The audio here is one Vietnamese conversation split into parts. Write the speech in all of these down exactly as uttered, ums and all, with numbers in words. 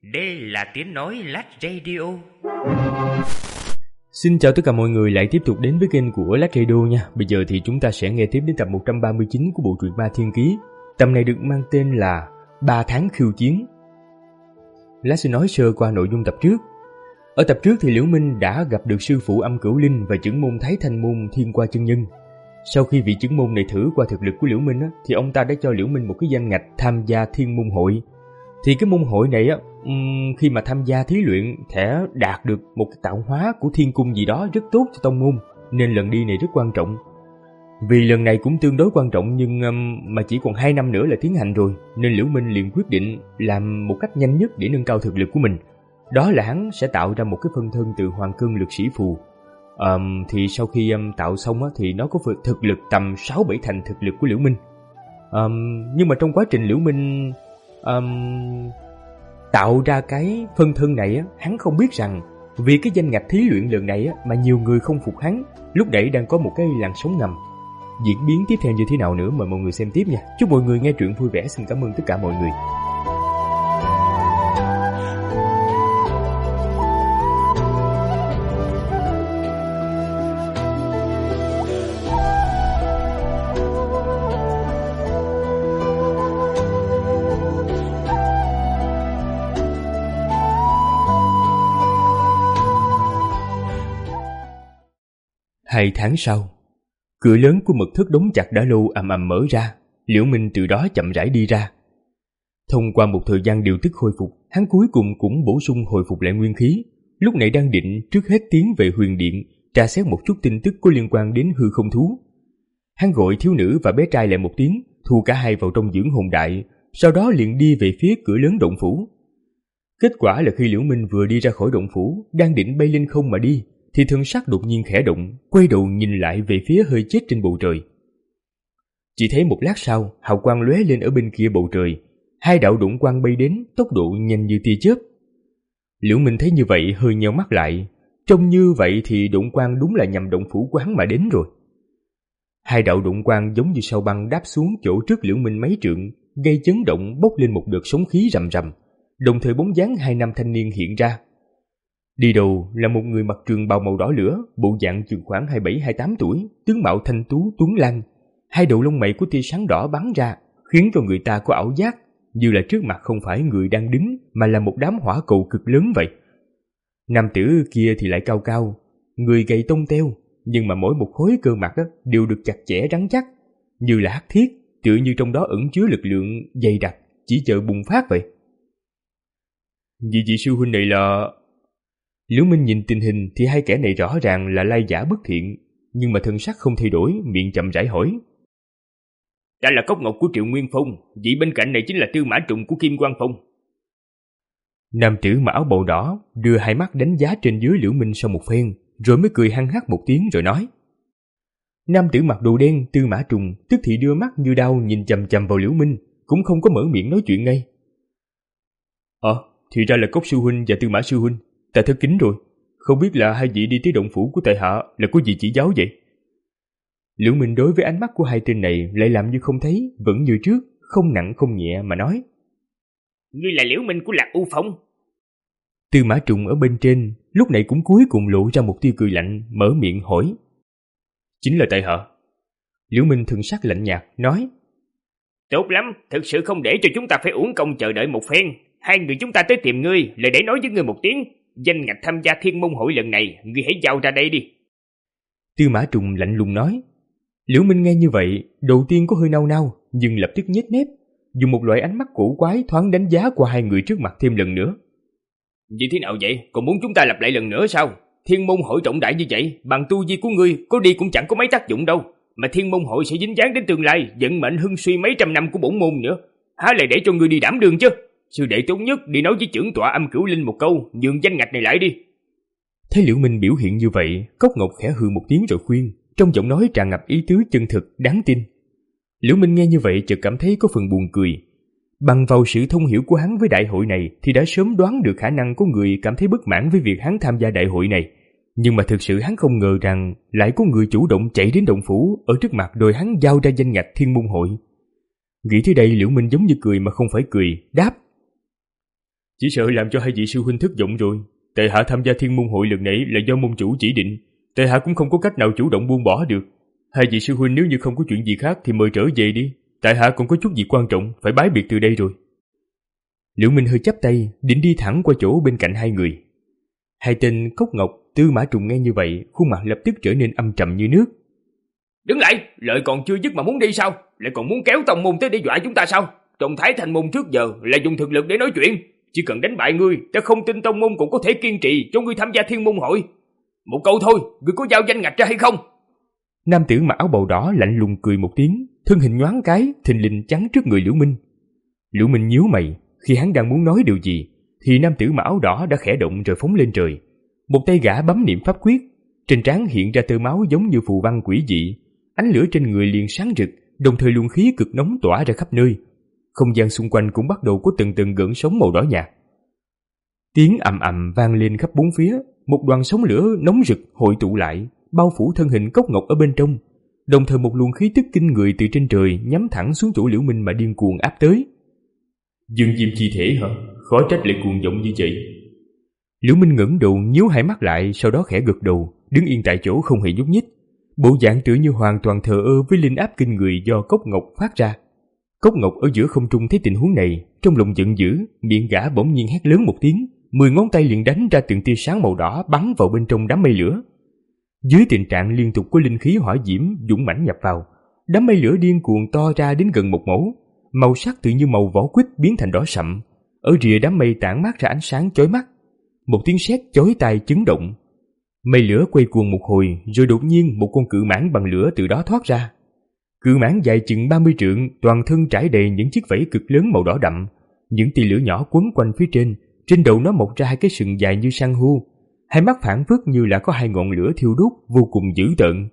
Đây là tiếng nói Lát Radio. Xin chào tất cả mọi người lại tiếp tục đến với kênh của Lát Radio nha. Bây giờ thì chúng ta sẽ nghe tiếp đến tập một trăm ba mươi chín của bộ truyện Ma Thiên Ký. Tập này được mang tên là ba tháng khiêu chiến. Lát sẽ nói sơ qua nội dung tập trước. Ở tập trước thì Liễu Minh đã gặp được sư phụ Âm Cửu Linh và trưởng môn Thái Thanh Môn Thiên Qua Chân Nhân. Sau khi vị trưởng môn này thử qua thực lực của Liễu Minh á, thì ông ta đã cho Liễu Minh một cái danh ngạch tham gia Thiên Môn Hội. Thì cái môn hội này á, khi mà tham gia thí luyện sẽ đạt được một cái tạo hóa của thiên cung gì đó rất tốt cho tông môn, nên lần đi này rất quan trọng. Vì lần này cũng tương đối quan trọng nhưng um, mà chỉ còn hai năm nữa là tiến hành rồi, nên Liễu Minh liền quyết định làm một cách nhanh nhất để nâng cao thực lực của mình. Đó là hắn sẽ tạo ra một cái phân thân từ Hoàng Cân Lực Sĩ Phù. Um, thì sau khi um, tạo xong á, thì nó có thực lực tầm sáu bảy thành thực lực của Liễu Minh. Um, nhưng mà trong quá trình Liễu Minh um, tạo ra cái phân thân này á, hắn không biết rằng vì cái danh ngạch thí luyện lần này á, mà nhiều người không phục hắn. Lúc nãy đang có một cái làn sóng ngầm. Diễn biến tiếp theo như thế nào nữa mời mọi người xem tiếp nha. Chúc mọi người nghe truyện vui vẻ. Xin cảm ơn tất cả mọi người. Hai tháng sau, cửa lớn của mật thất đóng chặt đã lâu ầm ầm mở ra. Liễu Minh từ đó chậm rãi đi ra. Thông qua một thời gian điều tức hồi phục, hắn cuối cùng cũng bổ sung hồi phục lại nguyên khí. Lúc này đang định trước hết tiến về huyền điện, tra xét một chút tin tức có liên quan đến hư không thú. Hắn gọi thiếu nữ và bé trai lại một tiếng, thu cả hai vào trong dưỡng hồn đại, sau đó liền đi về phía cửa lớn động phủ. Kết quả là khi Liễu Minh vừa đi ra khỏi động phủ, đang định bay lên không mà đi, thì thần sắc đột nhiên khẽ động, quay đầu nhìn lại về phía hơi chết trên bầu trời. Chỉ thấy một lát sau, hào quang lóe lên ở bên kia bầu trời, hai đạo độn quang bay đến, tốc độ nhanh như tia chớp. Liễu Minh thấy như vậy hơi nheo mắt lại, trông như vậy thì độn quang đúng là nhằm động phủ của hắn mà đến rồi. Hai đạo độn quang giống như sao băng đáp xuống chỗ trước Liễu Minh mấy trượng, gây chấn động bốc lên một đợt sóng khí rầm rầm, đồng thời bóng dáng hai nam thanh niên hiện ra. Đi đầu là một người mặc trường bào màu đỏ lửa, bộ dạng chừng khoảng hai mươi bảy hai mươi tám tuổi, tướng mạo thanh tú tuấn lãng. Hai đầu lông mày có tia sáng đỏ bắn ra, khiến cho người ta có ảo giác như là trước mặt không phải người đang đứng mà là một đám hỏa cầu cực lớn vậy. Nam tử kia thì lại cao cao, người gầy tông teo, nhưng mà mỗi một khối cơ mặt đều được chặt chẽ rắn chắc, như là hắc thiết, tựa như trong đó ẩn chứa lực lượng dày đặc, chỉ chờ bùng phát vậy. Vị vị sư huynh này là... Liễu Minh nhìn tình hình thì hai kẻ này rõ ràng là lai giả bất thiện, nhưng mà thân sắc không thay đổi, miệng chậm rãi hỏi. Ta là Cốc Ngọc của Triệu Nguyên Phong, vị bên cạnh này chính là Tư Mã Trùng của Kim Quang Phong. Nam tử mặc áo bào đỏ đưa hai mắt đánh giá trên dưới Liễu Minh sau một phen, rồi mới cười hăng hắc một tiếng rồi nói. Nam tử mặc đồ đen Tư Mã Trùng tức thì đưa mắt như đao nhìn chằm chằm vào Liễu Minh, cũng không có mở miệng nói chuyện ngay. Ờ, thì ra là Cốc sư huynh và Tư Mã sư huynh. Ta thất kính rồi, không biết là hai vị đi tới động phủ của tại hạ là có gì chỉ giáo vậy? Liễu Minh đối với ánh mắt của hai tên này lại làm như không thấy, vẫn như trước, không nặng không nhẹ mà nói. Ngươi là Liễu Minh của Lạc U Phong. Tư Mã Trùng ở bên trên, lúc này cũng cuối cùng lộ ra một tia cười lạnh, mở miệng hỏi. Chính là tại hạ. Liễu Minh thần sắc lạnh nhạt, nói. Tốt lắm, thực sự không để cho chúng ta phải uổng công chờ đợi một phen. Hai người chúng ta tới tìm ngươi là để nói với ngươi một tiếng. Danh ngạch tham gia Thiên Môn Hội lần này, ngươi hãy giao ra đây đi. Tư Mã Trùng lạnh lùng nói. Liễu Minh nghe như vậy, đầu tiên có hơi nao nao, nhưng lập tức nhếch mép, dùng một loại ánh mắt cổ quái thoáng đánh giá qua hai người trước mặt thêm lần nữa. Như thế nào vậy? Còn muốn chúng ta lặp lại lần nữa sao? Thiên Môn Hội trọng đại như vậy, bằng tu vi của ngươi có đi cũng chẳng có mấy tác dụng đâu, mà Thiên Môn Hội sẽ dính dáng đến tương lai, vận mệnh hưng suy mấy trăm năm của bổn môn nữa. Há lại để cho ngươi đi đảm đương chứ? Sư đệ tốt nhất đi nói với trưởng tọa Âm Cửu Linh một câu, nhường danh ngạch này lại đi. Thấy Liễu Minh biểu hiện như vậy, Cốc Ngọc khẽ hừ một tiếng rồi khuyên, trong giọng nói tràn ngập ý tứ chân thực, đáng tin. Liễu Minh nghe như vậy chợt cảm thấy có phần buồn cười. Bằng vào sự thông hiểu của hắn với đại hội này thì đã sớm đoán được khả năng có người cảm thấy bất mãn với việc hắn tham gia đại hội này. Nhưng mà thực sự hắn không ngờ rằng lại có người chủ động chạy đến động phủ ở trước mặt đòi hắn giao ra danh ngạch Thiên Môn Hội. Nghĩ tới đây Liễu Minh giống như cười mà không phải cười, đáp. Chỉ sợ làm cho hai vị sư huynh thất vọng rồi. Tại hạ tham gia thiên môn hội lần này là do môn chủ chỉ định, tại hạ cũng không có cách nào chủ động buông bỏ được. Hai vị sư huynh nếu như không có chuyện gì khác thì mời trở về đi, tại hạ còn có chút việc quan trọng phải bái biệt từ đây rồi. Liễu Minh hơi chắp tay, định đi thẳng qua chỗ bên cạnh hai người. Hai tên Cốc Ngọc, Tư Mã Trùng nghe như vậy, khuôn mặt lập tức trở nên âm trầm như nước. Đứng lại, lợi còn chưa dứt mà muốn đi sao? Lại còn muốn kéo tông môn tới để dọa chúng ta sao? Trong Thái Thành môn trước giờ là dùng thực lực để nói chuyện, chỉ cần đánh bại ngươi, ta không tin tông môn cũng có thể kiên trì cho ngươi tham gia thiên môn hội. Một câu thôi, ngươi có giao danh ngạch ra hay không? Nam tử mặc áo bào đỏ lạnh lùng cười một tiếng, thân hình nhoáng cái, thình lình chắn trước người Liễu Minh. Liễu Minh nhíu mày, khi hắn đang muốn nói điều gì, thì nam tử mặc áo đỏ đã khẽ động rồi phóng lên trời. Một tay gã bấm niệm pháp quyết, trên trán hiện ra tơ máu giống như phù văn quỷ dị, ánh lửa trên người liền sáng rực, đồng thời luồng khí cực nóng tỏa ra khắp nơi. Không gian xung quanh cũng bắt đầu có từng từng gợn sóng màu đỏ nhạt. Tiếng ầm ầm vang lên khắp bốn phía, một đoàn sóng lửa nóng rực hội tụ lại, bao phủ thân hình Cốc Ngọc ở bên trong. Đồng thời một luồng khí tức kinh người từ trên trời nhắm thẳng xuống chỗ Liễu Minh mà điên cuồng áp tới. Dương diêm chi thể hả? Khó trách lại cuồng vọng như vậy. Liễu Minh ngẩng đầu nhíu hai mắt lại, sau đó khẽ gật đầu, đứng yên tại chỗ không hề nhúc nhích, bộ dạng tựa như hoàn toàn thờ ơ với linh áp kinh người do Cốc Ngọc phát ra. Cốc Ngọc ở giữa không trung thấy tình huống này, trong lòng giận dữ, miệng gã bỗng nhiên hét lớn một tiếng, mười ngón tay liền đánh ra từng tia sáng màu đỏ bắn vào bên trong đám mây lửa. Dưới tình trạng liên tục có linh khí hỏa diễm dũng mãnh nhập vào, đám mây lửa điên cuồng to ra đến gần một mẫu, màu sắc tự như màu vỏ quýt biến thành đỏ sậm, ở rìa đám mây tản mát ra ánh sáng chói mắt. Một tiếng sét chói tai chấn động, mây lửa quay cuồng một hồi, rồi đột nhiên một con cự mãng bằng lửa từ đó thoát ra. Cự mãng dài chừng ba mươi trượng, toàn thân trải đầy những chiếc vảy cực lớn màu đỏ đậm, những tia lửa nhỏ quấn quanh phía trên, trên đầu nó mọc ra hai cái sừng dài như san hô, hai mắt phảng phất như là có hai ngọn lửa thiêu đốt vô cùng dữ tợn.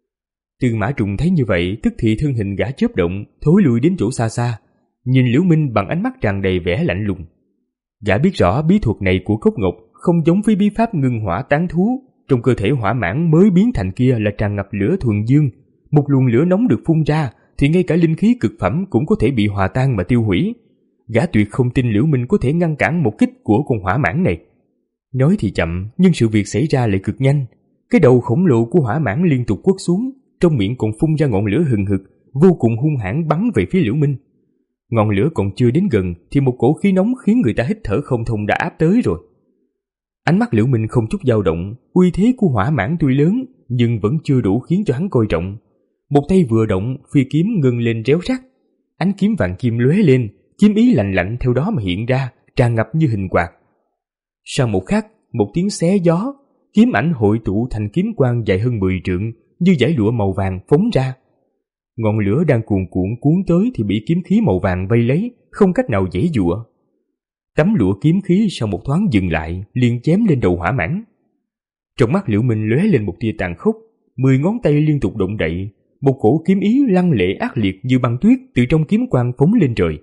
Tư Mã Trùng thấy như vậy, tức thì thân hình gã chớp động, thối lui đến chỗ xa xa, nhìn Liễu Minh bằng ánh mắt tràn đầy vẻ lạnh lùng. Gã biết rõ bí thuật này của Cốc Ngọc không giống với bí pháp ngưng hỏa tán thú, trong cơ thể hỏa mãng mới biến thành kia là tràn ngập lửa thuần dương, một luồng lửa nóng được phun ra thì ngay cả linh khí cực phẩm cũng có thể bị hòa tan mà tiêu hủy. Gã tuyệt không tin Liễu Minh có thể ngăn cản một kích của con hỏa mãng này. Nói thì chậm, nhưng sự việc xảy ra lại cực nhanh. Cái đầu khổng lồ của hỏa mãng liên tục quất xuống, trong miệng còn phun ra ngọn lửa hừng hực, vô cùng hung hãn bắn về phía Liễu Minh. Ngọn lửa còn chưa đến gần thì một cổ khí nóng khiến người ta hít thở không thông đã áp tới rồi. Ánh mắt Liễu Minh không chút dao động, uy thế của hỏa mãng tuy lớn nhưng vẫn chưa đủ khiến cho hắn coi trọng. Một tay vừa động, phi kiếm ngưng lên réo rắt, ánh kiếm vàng kim lóe lên, kiếm ý lạnh lạnh theo đó mà hiện ra, tràn ngập như hình quạt. Sau một khắc, một tiếng xé gió, kiếm ảnh hội tụ thành kiếm quang dài hơn mười trượng, như dải lụa màu vàng phóng ra. Ngọn lửa đang cuồn cuộn cuốn tới thì bị kiếm khí màu vàng vây lấy, không cách nào giãy giụa. Tấm lụa kiếm khí sau một thoáng dừng lại, liền chém lên đầu hỏa mãng. Trong mắt Liễu Minh lóe lên một tia tàn khốc, mười ngón tay liên tục động đậy, một cổ kiếm ý lăng lệ ác liệt như băng tuyết từ trong kiếm quang phóng lên trời.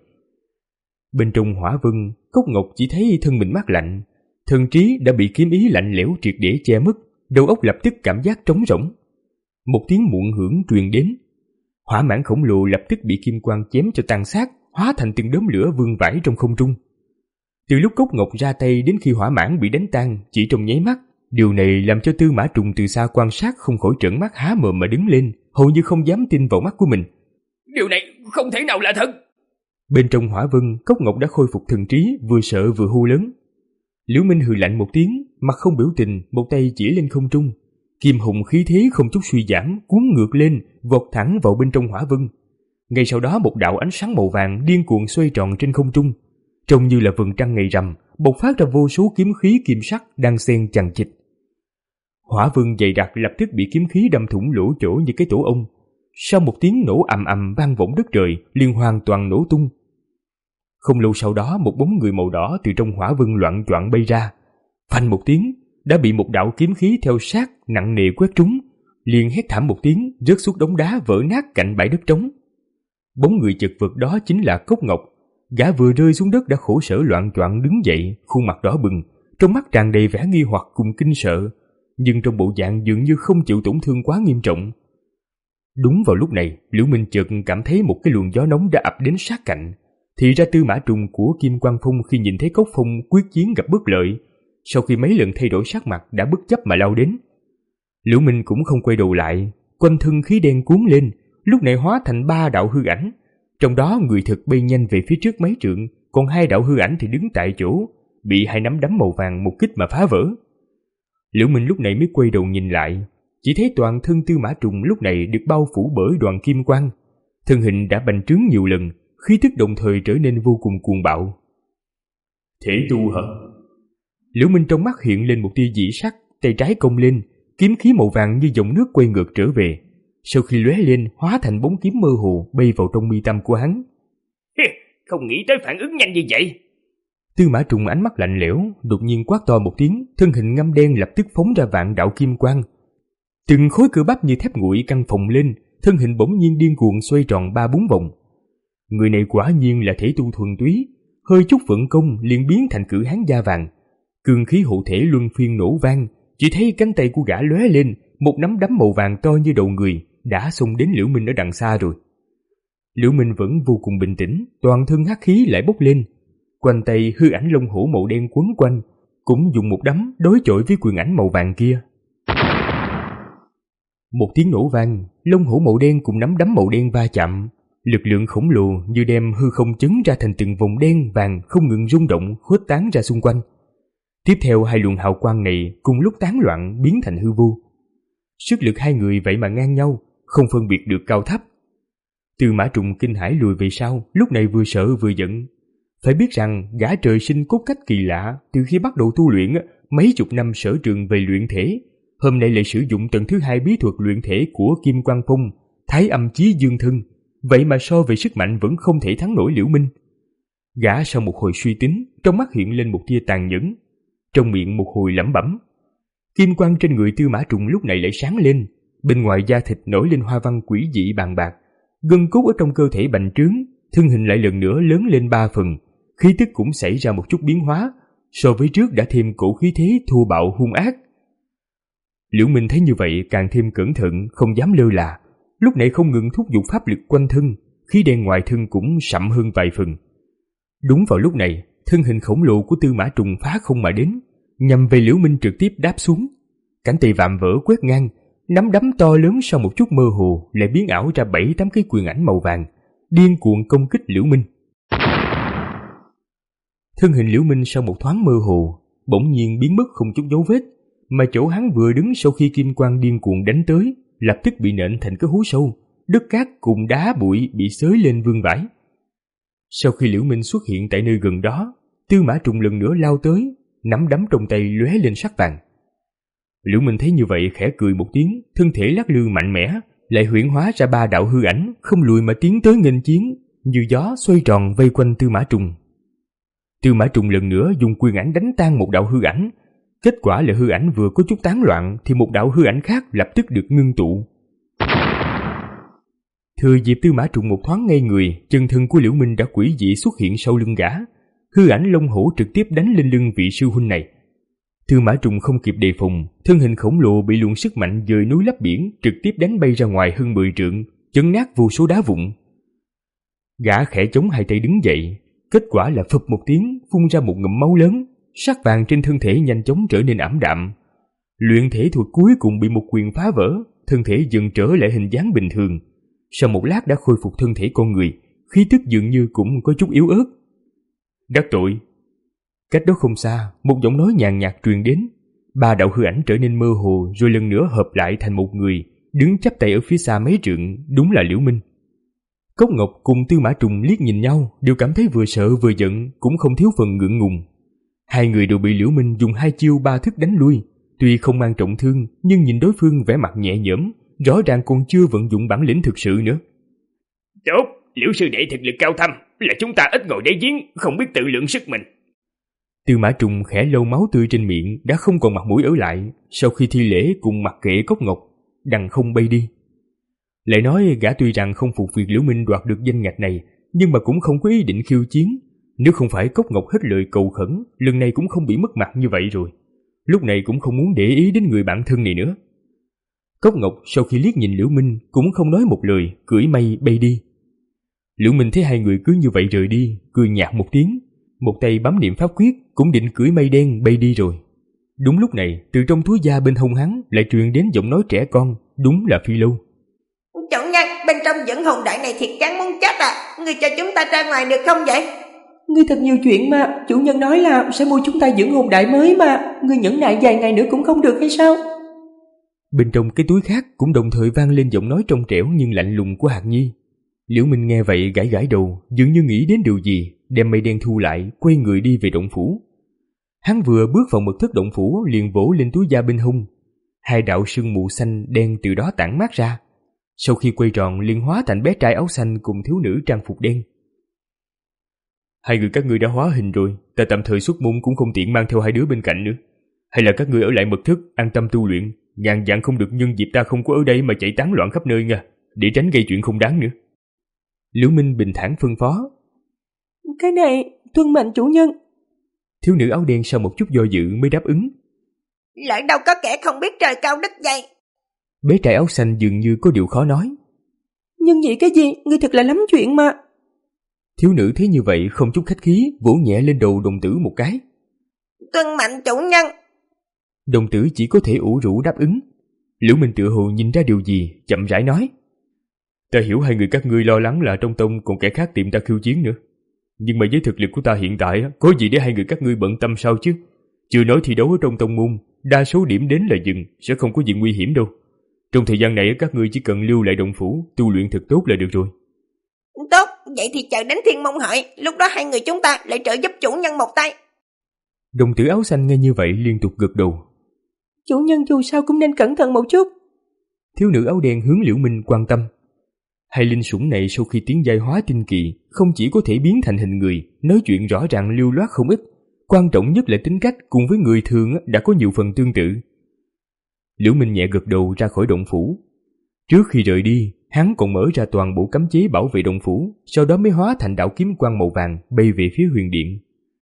Bên trong hỏa vân, Cốc Ngọc chỉ thấy thân mình mát lạnh, thần trí đã bị kiếm ý lạnh lẽo triệt để che mất, đầu óc lập tức cảm giác trống rỗng. Một tiếng muộn hưởng truyền đến, hỏa mãng khổng lồ lập tức bị kim quang chém cho tan xác, hóa thành từng đốm lửa vương vãi trong không trung. Từ lúc Cốc Ngọc ra tay đến khi hỏa mãng bị đánh tan chỉ trong nháy mắt, điều này làm cho Tư Mã Trùng từ xa quan sát không khỏi trợn mắt há mồm mà đứng lên, hầu như không dám tin vào mắt của mình. Điều này không thể nào là thật. Bên trong hỏa vân, Cốc Ngọc đã khôi phục thần trí, vừa sợ vừa hô lớn. Liễu Minh hừ lạnh một tiếng, mặt không biểu tình, một tay chỉ lên không trung, kim hùng khí thế không chút suy giảm, cuốn ngược lên, vọt thẳng vào bên trong hỏa vân. Ngay sau đó một đạo ánh sáng màu vàng điên cuồng xoay tròn trên không trung, trông như là vầng trăng ngày rằm, bộc phát ra vô số kiếm khí kim sắc đang xen chằng chịt. Hỏa vân dày đặc lập tức bị kiếm khí đâm thủng lỗ chỗ như cái tổ ong. Sau một tiếng nổ ầm ầm vang vọng đất trời, liền hoàn toàn nổ tung. Không lâu sau đó, một bóng người màu đỏ từ trong hỏa vân loạn choạng bay ra, phanh một tiếng đã bị một đạo kiếm khí theo sát nặng nề quét trúng, liền hét thảm một tiếng rớt xuống đống đá vỡ nát cạnh bãi đất trống. Bóng người chật vật đó chính là Cốc Ngọc. Gã vừa rơi xuống đất đã khổ sở loạn choạng đứng dậy, khuôn mặt đỏ bừng, trong mắt tràn đầy vẻ nghi hoặc cùng kinh sợ, nhưng trong bộ dạng dường như không chịu tổn thương quá nghiêm trọng. Đúng vào lúc này, Liễu Minh chợt cảm thấy một cái luồng gió nóng đã ập đến sát cạnh, Thì ra Tư Mã Trùng của Kim Quang Phong khi nhìn thấy Cốc Phong quyết chiến gặp bất lợi, sau khi mấy lần thay đổi sắc mặt đã bất chấp mà lao đến. Liễu Minh cũng không quay đầu lại, quanh thân khí đen cuốn lên, lúc này hóa thành ba đạo hư ảnh. Trong đó người thực bay nhanh về phía trước mấy trượng, còn hai đạo hư ảnh thì đứng tại chỗ, bị hai nắm đấm màu vàng một kích mà phá vỡ. Liễu Minh lúc này mới quay đầu nhìn lại, chỉ thấy toàn thân Tư Mã Trùng lúc này được bao phủ bởi đoàn kim quang, thân hình đã bành trướng nhiều lần, khí tức đồng thời trở nên vô cùng cuồng bạo. Thể tu hả? Liễu Minh trong mắt hiện lên một tia dị sắc, tay trái cong lên, kiếm khí màu vàng như dòng nước quay ngược trở về, sau khi lóe lên hóa thành bóng kiếm mơ hồ bay vào trong mi tâm của hắn. Không nghĩ tới phản ứng nhanh như vậy. Tư Mã Trùng ánh mắt lạnh lẽo, đột nhiên quát to một tiếng, thân hình ngăm đen lập tức phóng ra vạn đạo kim quang. Từng khối cơ bắp như thép nguội căng phồng lên, thân hình bỗng nhiên điên cuồng xoay tròn ba bốn vòng. Người này quả nhiên là thể tu thuần túy, hơi chút vận công liền biến thành cự hán da vàng. Cương khí hộ thể luân phiên nổ vang, chỉ thấy cánh tay của gã lóe lên, một nắm đấm màu vàng to như đầu người đã xông đến Liễu Minh ở đằng xa rồi. Liễu Minh vẫn vô cùng bình tĩnh, toàn thân hắc khí lại bốc lên, quanh tay hư ảnh long hổ màu đen quấn quanh, cũng dùng một đấm đối chọi với quyền ảnh màu vàng kia. Một tiếng nổ vang, long hổ màu đen cùng nắm đấm màu đen va chạm, lực lượng khổng lồ như đem hư không chấn ra thành từng vòng đen vàng không ngừng rung động khuếch tán ra xung quanh. Tiếp theo hai luồng hào quang này cùng lúc tán loạn biến thành hư vô. Sức lực hai người vậy mà ngang nhau, không phân biệt được cao thấp. Tư Mã Trùng kinh hãi lùi về sau, lúc này vừa sợ vừa giận. Phải biết rằng gã trời sinh cốt cách kỳ lạ, từ khi bắt đầu tu luyện mấy chục năm sở trường về luyện thể, hôm nay lại sử dụng tầng thứ hai bí thuật luyện thể của Kim Quang Phong, Thái Âm Chí Dương Thân, vậy mà so về sức mạnh vẫn không thể thắng nổi Liễu Minh. Gã sau một hồi suy tính, trong mắt hiện lên một tia tàn nhẫn, trong miệng một hồi lẩm bẩm. Kim quang trên người Tư Mã Trùng lúc này lại sáng lên, bên ngoài da thịt nổi lên hoa văn quỷ dị bàn bạc, gân cốt ở trong cơ thể bành trướng, thân hình lại lần nữa lớn lên ba phần, khí tức cũng xảy ra một chút biến hóa, so với trước đã thêm cổ khí thế thô bạo hung ác. Liễu Minh thấy như vậy càng thêm cẩn thận, không dám lơ là, lúc này không ngừng thúc giục pháp lực quanh thân, khí đen ngoài thân cũng sậm hơn vài phần. Đúng vào lúc này, thân hình khổng lồ của Tư Mã Trùng phá không mà đến, nhằm về Liễu Minh trực tiếp đáp xuống. Cánh tay vạm vỡ quét ngang, nắm đấm to lớn sau một chút mơ hồ lại biến ảo ra bảy tám cái quyền ảnh màu vàng, điên cuồng công kích Liễu Minh. Thân hình Liễu Minh sau một thoáng mơ hồ, bỗng nhiên biến mất không chút dấu vết, mà chỗ hắn vừa đứng sau khi kim quang điên cuồng đánh tới, lập tức bị nện thành cái hố sâu, đất cát cùng đá bụi bị xới lên vương vãi. Sau khi Liễu Minh xuất hiện tại nơi gần đó, Tư Mã Trùng lần nữa lao tới, nắm đấm trong tay lóe lên sắc vàng. Liễu Minh thấy như vậy khẽ cười một tiếng, thân thể lắc lư mạnh mẽ, lại huyễn hóa ra ba đạo hư ảnh, không lùi mà tiến tới nghênh chiến, như gió xoay tròn vây quanh Tư Mã Trùng. Tư Mã Trùng lần nữa dùng quyền ảnh đánh tan một đạo hư ảnh, kết quả là hư ảnh vừa có chút tán loạn thì một đạo hư ảnh khác lập tức được ngưng tụ. Thừa dịp Tư Mã Trùng một thoáng ngây người, chân thân của Liễu Minh đã quỷ dị xuất hiện sau lưng gã, hư ảnh long hổ trực tiếp đánh lên lưng vị sư huynh này. Tư Mã Trùng không kịp đề phòng, thân hình khổng lồ bị luồng sức mạnh dời núi lấp biển trực tiếp đánh bay ra ngoài hơn mười trượng, chấn nát vô số đá vụn. Gã khẽ chống hai tay đứng dậy, kết quả là phập một tiếng phun ra một ngụm máu lớn, sắc vàng trên thân thể nhanh chóng trở nên ảm đạm. Luyện thể thuật cuối cùng bị một quyền phá vỡ, thân thể dần trở lại hình dáng bình thường. Sau một lát đã khôi phục thân thể con người, khí tức dường như cũng có chút yếu ớt. Đắc tội. Cách đó không xa, một giọng nói nhàn nhạt truyền đến. Ba đạo hư ảnh trở nên mơ hồ rồi lần nữa hợp lại thành một người, đứng chắp tay ở phía xa mấy trượng, đúng là Liễu Minh. Cốc Ngọc cùng Tư Mã Trùng liếc nhìn nhau, đều cảm thấy vừa sợ vừa giận, cũng không thiếu phần ngượng ngùng. Hai người đều bị Liễu Minh dùng hai chiêu ba thức đánh lui, tuy không mang trọng thương, nhưng nhìn đối phương vẻ mặt nhẹ nhõm, rõ ràng còn chưa vận dụng bản lĩnh thực sự nữa. Tốt, Liễu sư đệ thực lực cao thâm, là chúng ta ít ngồi đáy giếng, không biết tự lượng sức mình. Tư Mã Trùng khẽ lau máu tươi trên miệng, đã không còn mặt mũi ở lại, sau khi thi lễ cùng mặc kệ Cốc Ngọc, đằng không bay đi. Lại nói gã tuy rằng không phục việc Liễu Minh đoạt được danh ngạch này, nhưng mà cũng không có ý định khiêu chiến. Nếu không phải Cốc Ngọc hết lời cầu khẩn, lần này cũng không bị mất mặt như vậy rồi. Lúc này cũng không muốn để ý đến người bạn thân này nữa. Cốc Ngọc sau khi liếc nhìn Liễu Minh cũng không nói một lời, cưỡi mây bay đi. Liễu Minh thấy hai người cứ như vậy rời đi, cười nhạt một tiếng, một tay bấm niệm pháp quyết, cũng định cưỡi mây đen bay đi rồi. Đúng lúc này, từ trong túi da bên hông hắn lại truyền đến giọng nói trẻ con, đúng là Phi Lâu. Chủ nhân, bên trong dẫn hồn đại này thiệt chán muốn chết à, ngươi cho chúng ta ra ngoài được không vậy? Ngươi thật nhiều chuyện mà, chủ nhân nói là sẽ mua chúng ta dưỡng hồn đại mới mà, ngươi nhẫn nại vài ngày nữa cũng không được hay sao? Bên trong cái túi khác cũng đồng thời vang lên giọng nói trong trẻo nhưng lạnh lùng của Hạc Nhi. Liễu Minh nghe vậy gãi gãi đầu, dường như nghĩ đến điều gì, đem mây đen thu lại, quay người đi về động phủ. Hắn vừa bước vào mật thất động phủ liền vỗ lên túi da bên hông. Hai đạo sương mù xanh đen từ đó tản mát ra. Sau khi quay tròn liền hóa thành bé trai áo xanh cùng thiếu nữ trang phục đen. Hai người các ngươi đã hóa hình rồi, ta tạm thời xuất môn cũng không tiện mang theo hai đứa bên cạnh nữa. Hay là các ngươi ở lại mật thất, an tâm tu luyện, ngàn vạn không được nhân dịp ta không có ở đây mà chạy tán loạn khắp nơi nha, để tránh gây chuyện không đáng nữa. Liễu Minh bình thản phân phó. Cái này, tuân mệnh chủ nhân. Thiếu nữ áo đen sau một chút do dự mới đáp ứng. Lại đâu có kẻ không biết trời cao đất dày. Bé trai áo xanh dường như có điều khó nói. Nhưng vậy cái gì, ngươi thật là lắm chuyện mà. Thiếu nữ thấy như vậy không chút khách khí, vỗ nhẹ lên đầu đồng tử một cái. Tuân mệnh chủ nhân. Đồng tử chỉ có thể ủ rũ đáp ứng. Liễu Minh tựa hồ nhìn ra điều gì, chậm rãi nói. Ta hiểu hai người các ngươi lo lắng là trong tông còn kẻ khác tìm ta khiêu chiến nữa. Nhưng mà với thực lực của ta hiện tại, có gì để hai người các ngươi bận tâm sao chứ? Chưa nói thi đấu ở trong tông môn, đa số điểm đến là dừng, sẽ không có gì nguy hiểm đâu. Trong thời gian này các ngươi chỉ cần lưu lại động phủ, tu luyện thật tốt là được rồi. Tốt, vậy thì chờ đến Thiên Môn Hội, lúc đó hai người chúng ta lại trợ giúp chủ nhân một tay. Đồng tử áo xanh nghe như vậy liên tục gật đầu. Chủ nhân dù sao cũng nên cẩn thận một chút. Thiếu nữ áo đen hướng Liễu Minh quan tâm. Hai linh sủng này sau khi tiến giai hóa tinh kỳ, không chỉ có thể biến thành hình người, nói chuyện rõ ràng lưu loát không ít, quan trọng nhất là tính cách cùng với người thường đã có nhiều phần tương tự. Liễu Minh nhẹ gật đầu ra khỏi động phủ. Trước khi rời đi, hắn còn mở ra toàn bộ cấm chế bảo vệ động phủ, sau đó mới hóa thành đạo kiếm quang màu vàng bay về phía huyền điện.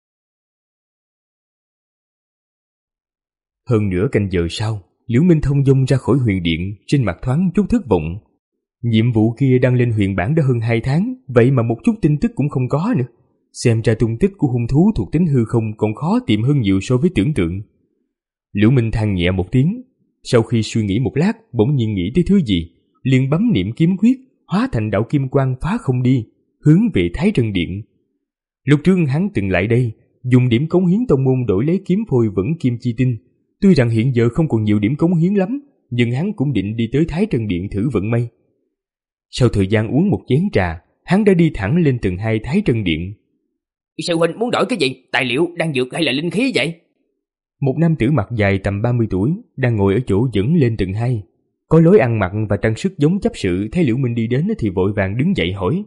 Hơn nửa canh giờ sau, Liễu Minh thông dong ra khỏi huyền điện, trên mặt thoáng chút thất vọng. Nhiệm vụ kia đăng lên huyền bản đã hơn hai tháng, vậy mà một chút tin tức cũng không có nữa. Xem ra tung tích của hung thú thuộc tính hư không còn khó tìm hơn nhiều so với tưởng tượng. Liễu Minh than nhẹ một tiếng, sau khi suy nghĩ một lát, bỗng nhiên nghĩ tới thứ gì, liền bấm niệm kiếm quyết, hóa thành đạo kim quang phá không đi, hướng về Thái Trân Điện. Lúc trước hắn từng lại đây, dùng điểm cống hiến tông môn đổi lấy kiếm phôi vẫn kim chi tinh. Tuy rằng hiện giờ không còn nhiều điểm cống hiến lắm, nhưng hắn cũng định đi tới Thái Trân Điện thử vận may. Sau thời gian uống một chén trà, hắn đã đi thẳng lên tầng hai Thái Trân Điện. Sư huynh muốn đổi cái gì? Tài liệu, đan dược hay là linh khí vậy? Một nam tử mặt dài tầm ba mươi tuổi, đang ngồi ở chỗ dẫn lên tầng hai. Có lối ăn mặc và trang sức giống chấp sự, thấy Liễu Minh đi đến thì vội vàng đứng dậy hỏi.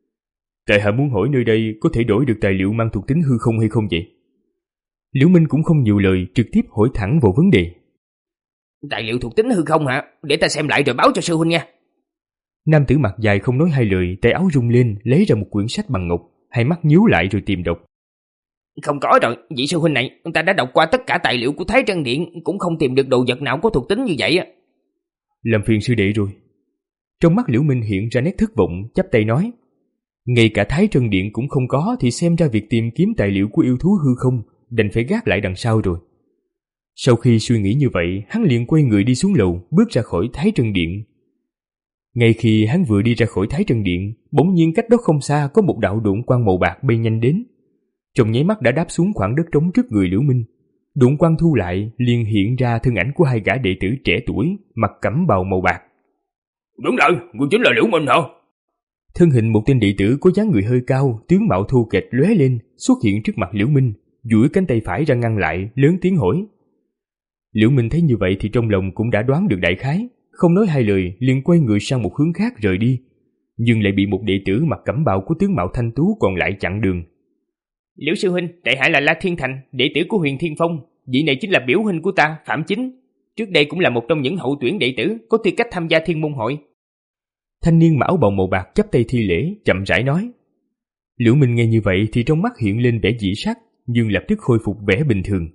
Tại hạ muốn hỏi nơi đây có thể đổi được tài liệu mang thuộc tính hư không hay không vậy? Liễu Minh cũng không nhiều lời, trực tiếp hỏi thẳng vào vấn đề. Tài liệu thuộc tính hư không hả? Để ta xem lại rồi báo cho sư huynh nha. Nam tử mặt dài không nói hai lời, tay áo rung lên, lấy ra một quyển sách bằng ngọc, hai mắt nhíu lại rồi tìm đọc. Không có rồi, vị sư huynh này, ta đã đọc qua tất cả tài liệu của Thái Trân Điện, cũng không tìm được đồ vật nào có thuộc tính như vậy á. Làm phiền sư đệ rồi. Trong mắt Liễu Minh hiện ra nét thất vọng, chắp tay nói. Ngay cả Thái Trân Điện cũng không có thì xem ra việc tìm kiếm tài liệu của yêu thú hư không đành phải gác lại đằng sau rồi. Sau khi suy nghĩ như vậy, hắn liền quay người đi xuống lầu, bước ra khỏi Thái Trân Điện. Ngay khi hắn vừa đi ra khỏi Thái Trân Điện, bỗng nhiên cách đó không xa có một đạo độn quang màu bạc bay nhanh đến. Trong nháy mắt đã đáp xuống khoảng đất trống trước người Liễu Minh. Độn quang thu lại, liền hiện ra thân ảnh của hai gã đệ tử trẻ tuổi, mặc cẩm bào màu bạc. Đúng rồi, ngươi chính là Liễu Minh hả? Thân hình một tên đệ tử có dáng người hơi cao, tướng mạo thô kệch lóe lên, xuất hiện trước mặt Liễu Minh, duỗi cánh tay phải ra ngăn lại, lớn tiếng hỏi. Liễu Minh thấy như vậy thì trong lòng cũng đã đoán được đại khái, không nói hai lời liền quay người sang một hướng khác rời đi, nhưng lại bị một đệ tử mặc cẩm bào của tướng mạo thanh tú còn lại chặn đường. Liễu sư huynh, tại hạ là La Thiên Thành, đệ tử của Huyền Thiên Phong, vị này chính là biểu huynh của ta, Phạm Chính. Trước đây cũng là một trong những hậu tuyển đệ tử có tư cách tham gia Thiên Môn Hội. Thanh niên mặc áo bào màu bạc chắp tay thi lễ, chậm rãi nói. Liễu Minh nghe như vậy thì trong mắt hiện lên vẻ dị sắc, nhưng lập tức khôi phục vẻ bình thường.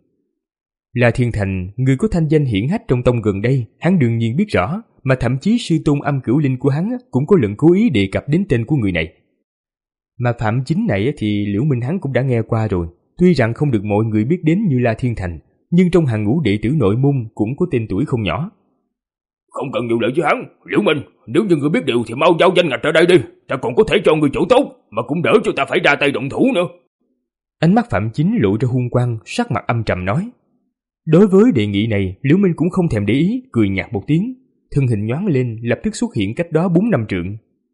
La Thiên Thành, người có thanh danh hiển hách trong tông gần đây, hắn đương nhiên biết rõ, mà thậm chí sư tôn Âm Cửu Linh của hắn cũng có lần cố ý đề cập đến tên của người này. Mà Phạm Chính này thì Liễu Minh hắn cũng đã nghe qua rồi. Tuy rằng không được mọi người biết đến như La Thiên Thành, nhưng trong hàng ngũ đệ tử nội môn cũng có tên tuổi không nhỏ. Không cần nhiều lời với hắn, Liễu Minh, nếu như người biết điều thì mau giao danh ngạch ra đây đi, ta còn có thể cho người chỗ tốt, mà cũng đỡ cho ta phải ra tay động thủ nữa. Ánh mắt Phạm Chính lộ ra hung quang, sắc mặt âm trầm nói. Đối với đề nghị này, Liễu Minh cũng không thèm để ý, cười nhạt một tiếng, thân hình nhoáng lên, lập tức xuất hiện cách đó bốn năm trượng.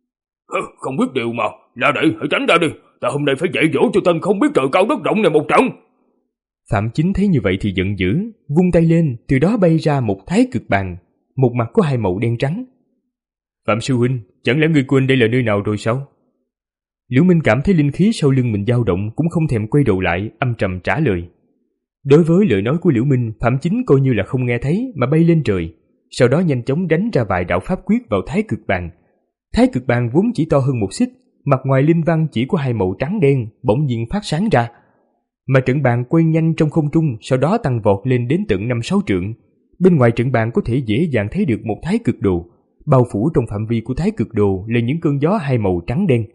Không biết điều mà, ra đây, hãy tránh ra đi, ta hôm nay phải dạy dỗ cho tên không biết trời cao đất rộng này một trận. Phạm Chính thấy như vậy thì giận dữ, vung tay lên, từ đó bay ra một thái cực bàn, một mặt có hai màu đen trắng. Phạm sư huynh, chẳng lẽ ngươi quên đây là nơi nào rồi sao? Liễu Minh cảm thấy linh khí sau lưng mình dao động, cũng không thèm quay đầu lại, âm trầm trả lời. Đối với lời nói của Liễu Minh, Phạm Chính coi như là không nghe thấy mà bay lên trời, sau đó nhanh chóng đánh ra vài đạo pháp quyết vào thái cực bàn. Thái cực bàn vốn chỉ to hơn một xích, mặt ngoài linh văn chỉ có hai màu trắng đen, bỗng nhiên phát sáng ra. Mà trận bàn quay nhanh trong không trung, sau đó tăng vọt lên đến tận năm sáu trượng. Bên ngoài trận bàn có thể dễ dàng thấy được một thái cực đồ, bao phủ trong phạm vi của thái cực đồ là những cơn gió hai màu trắng đen.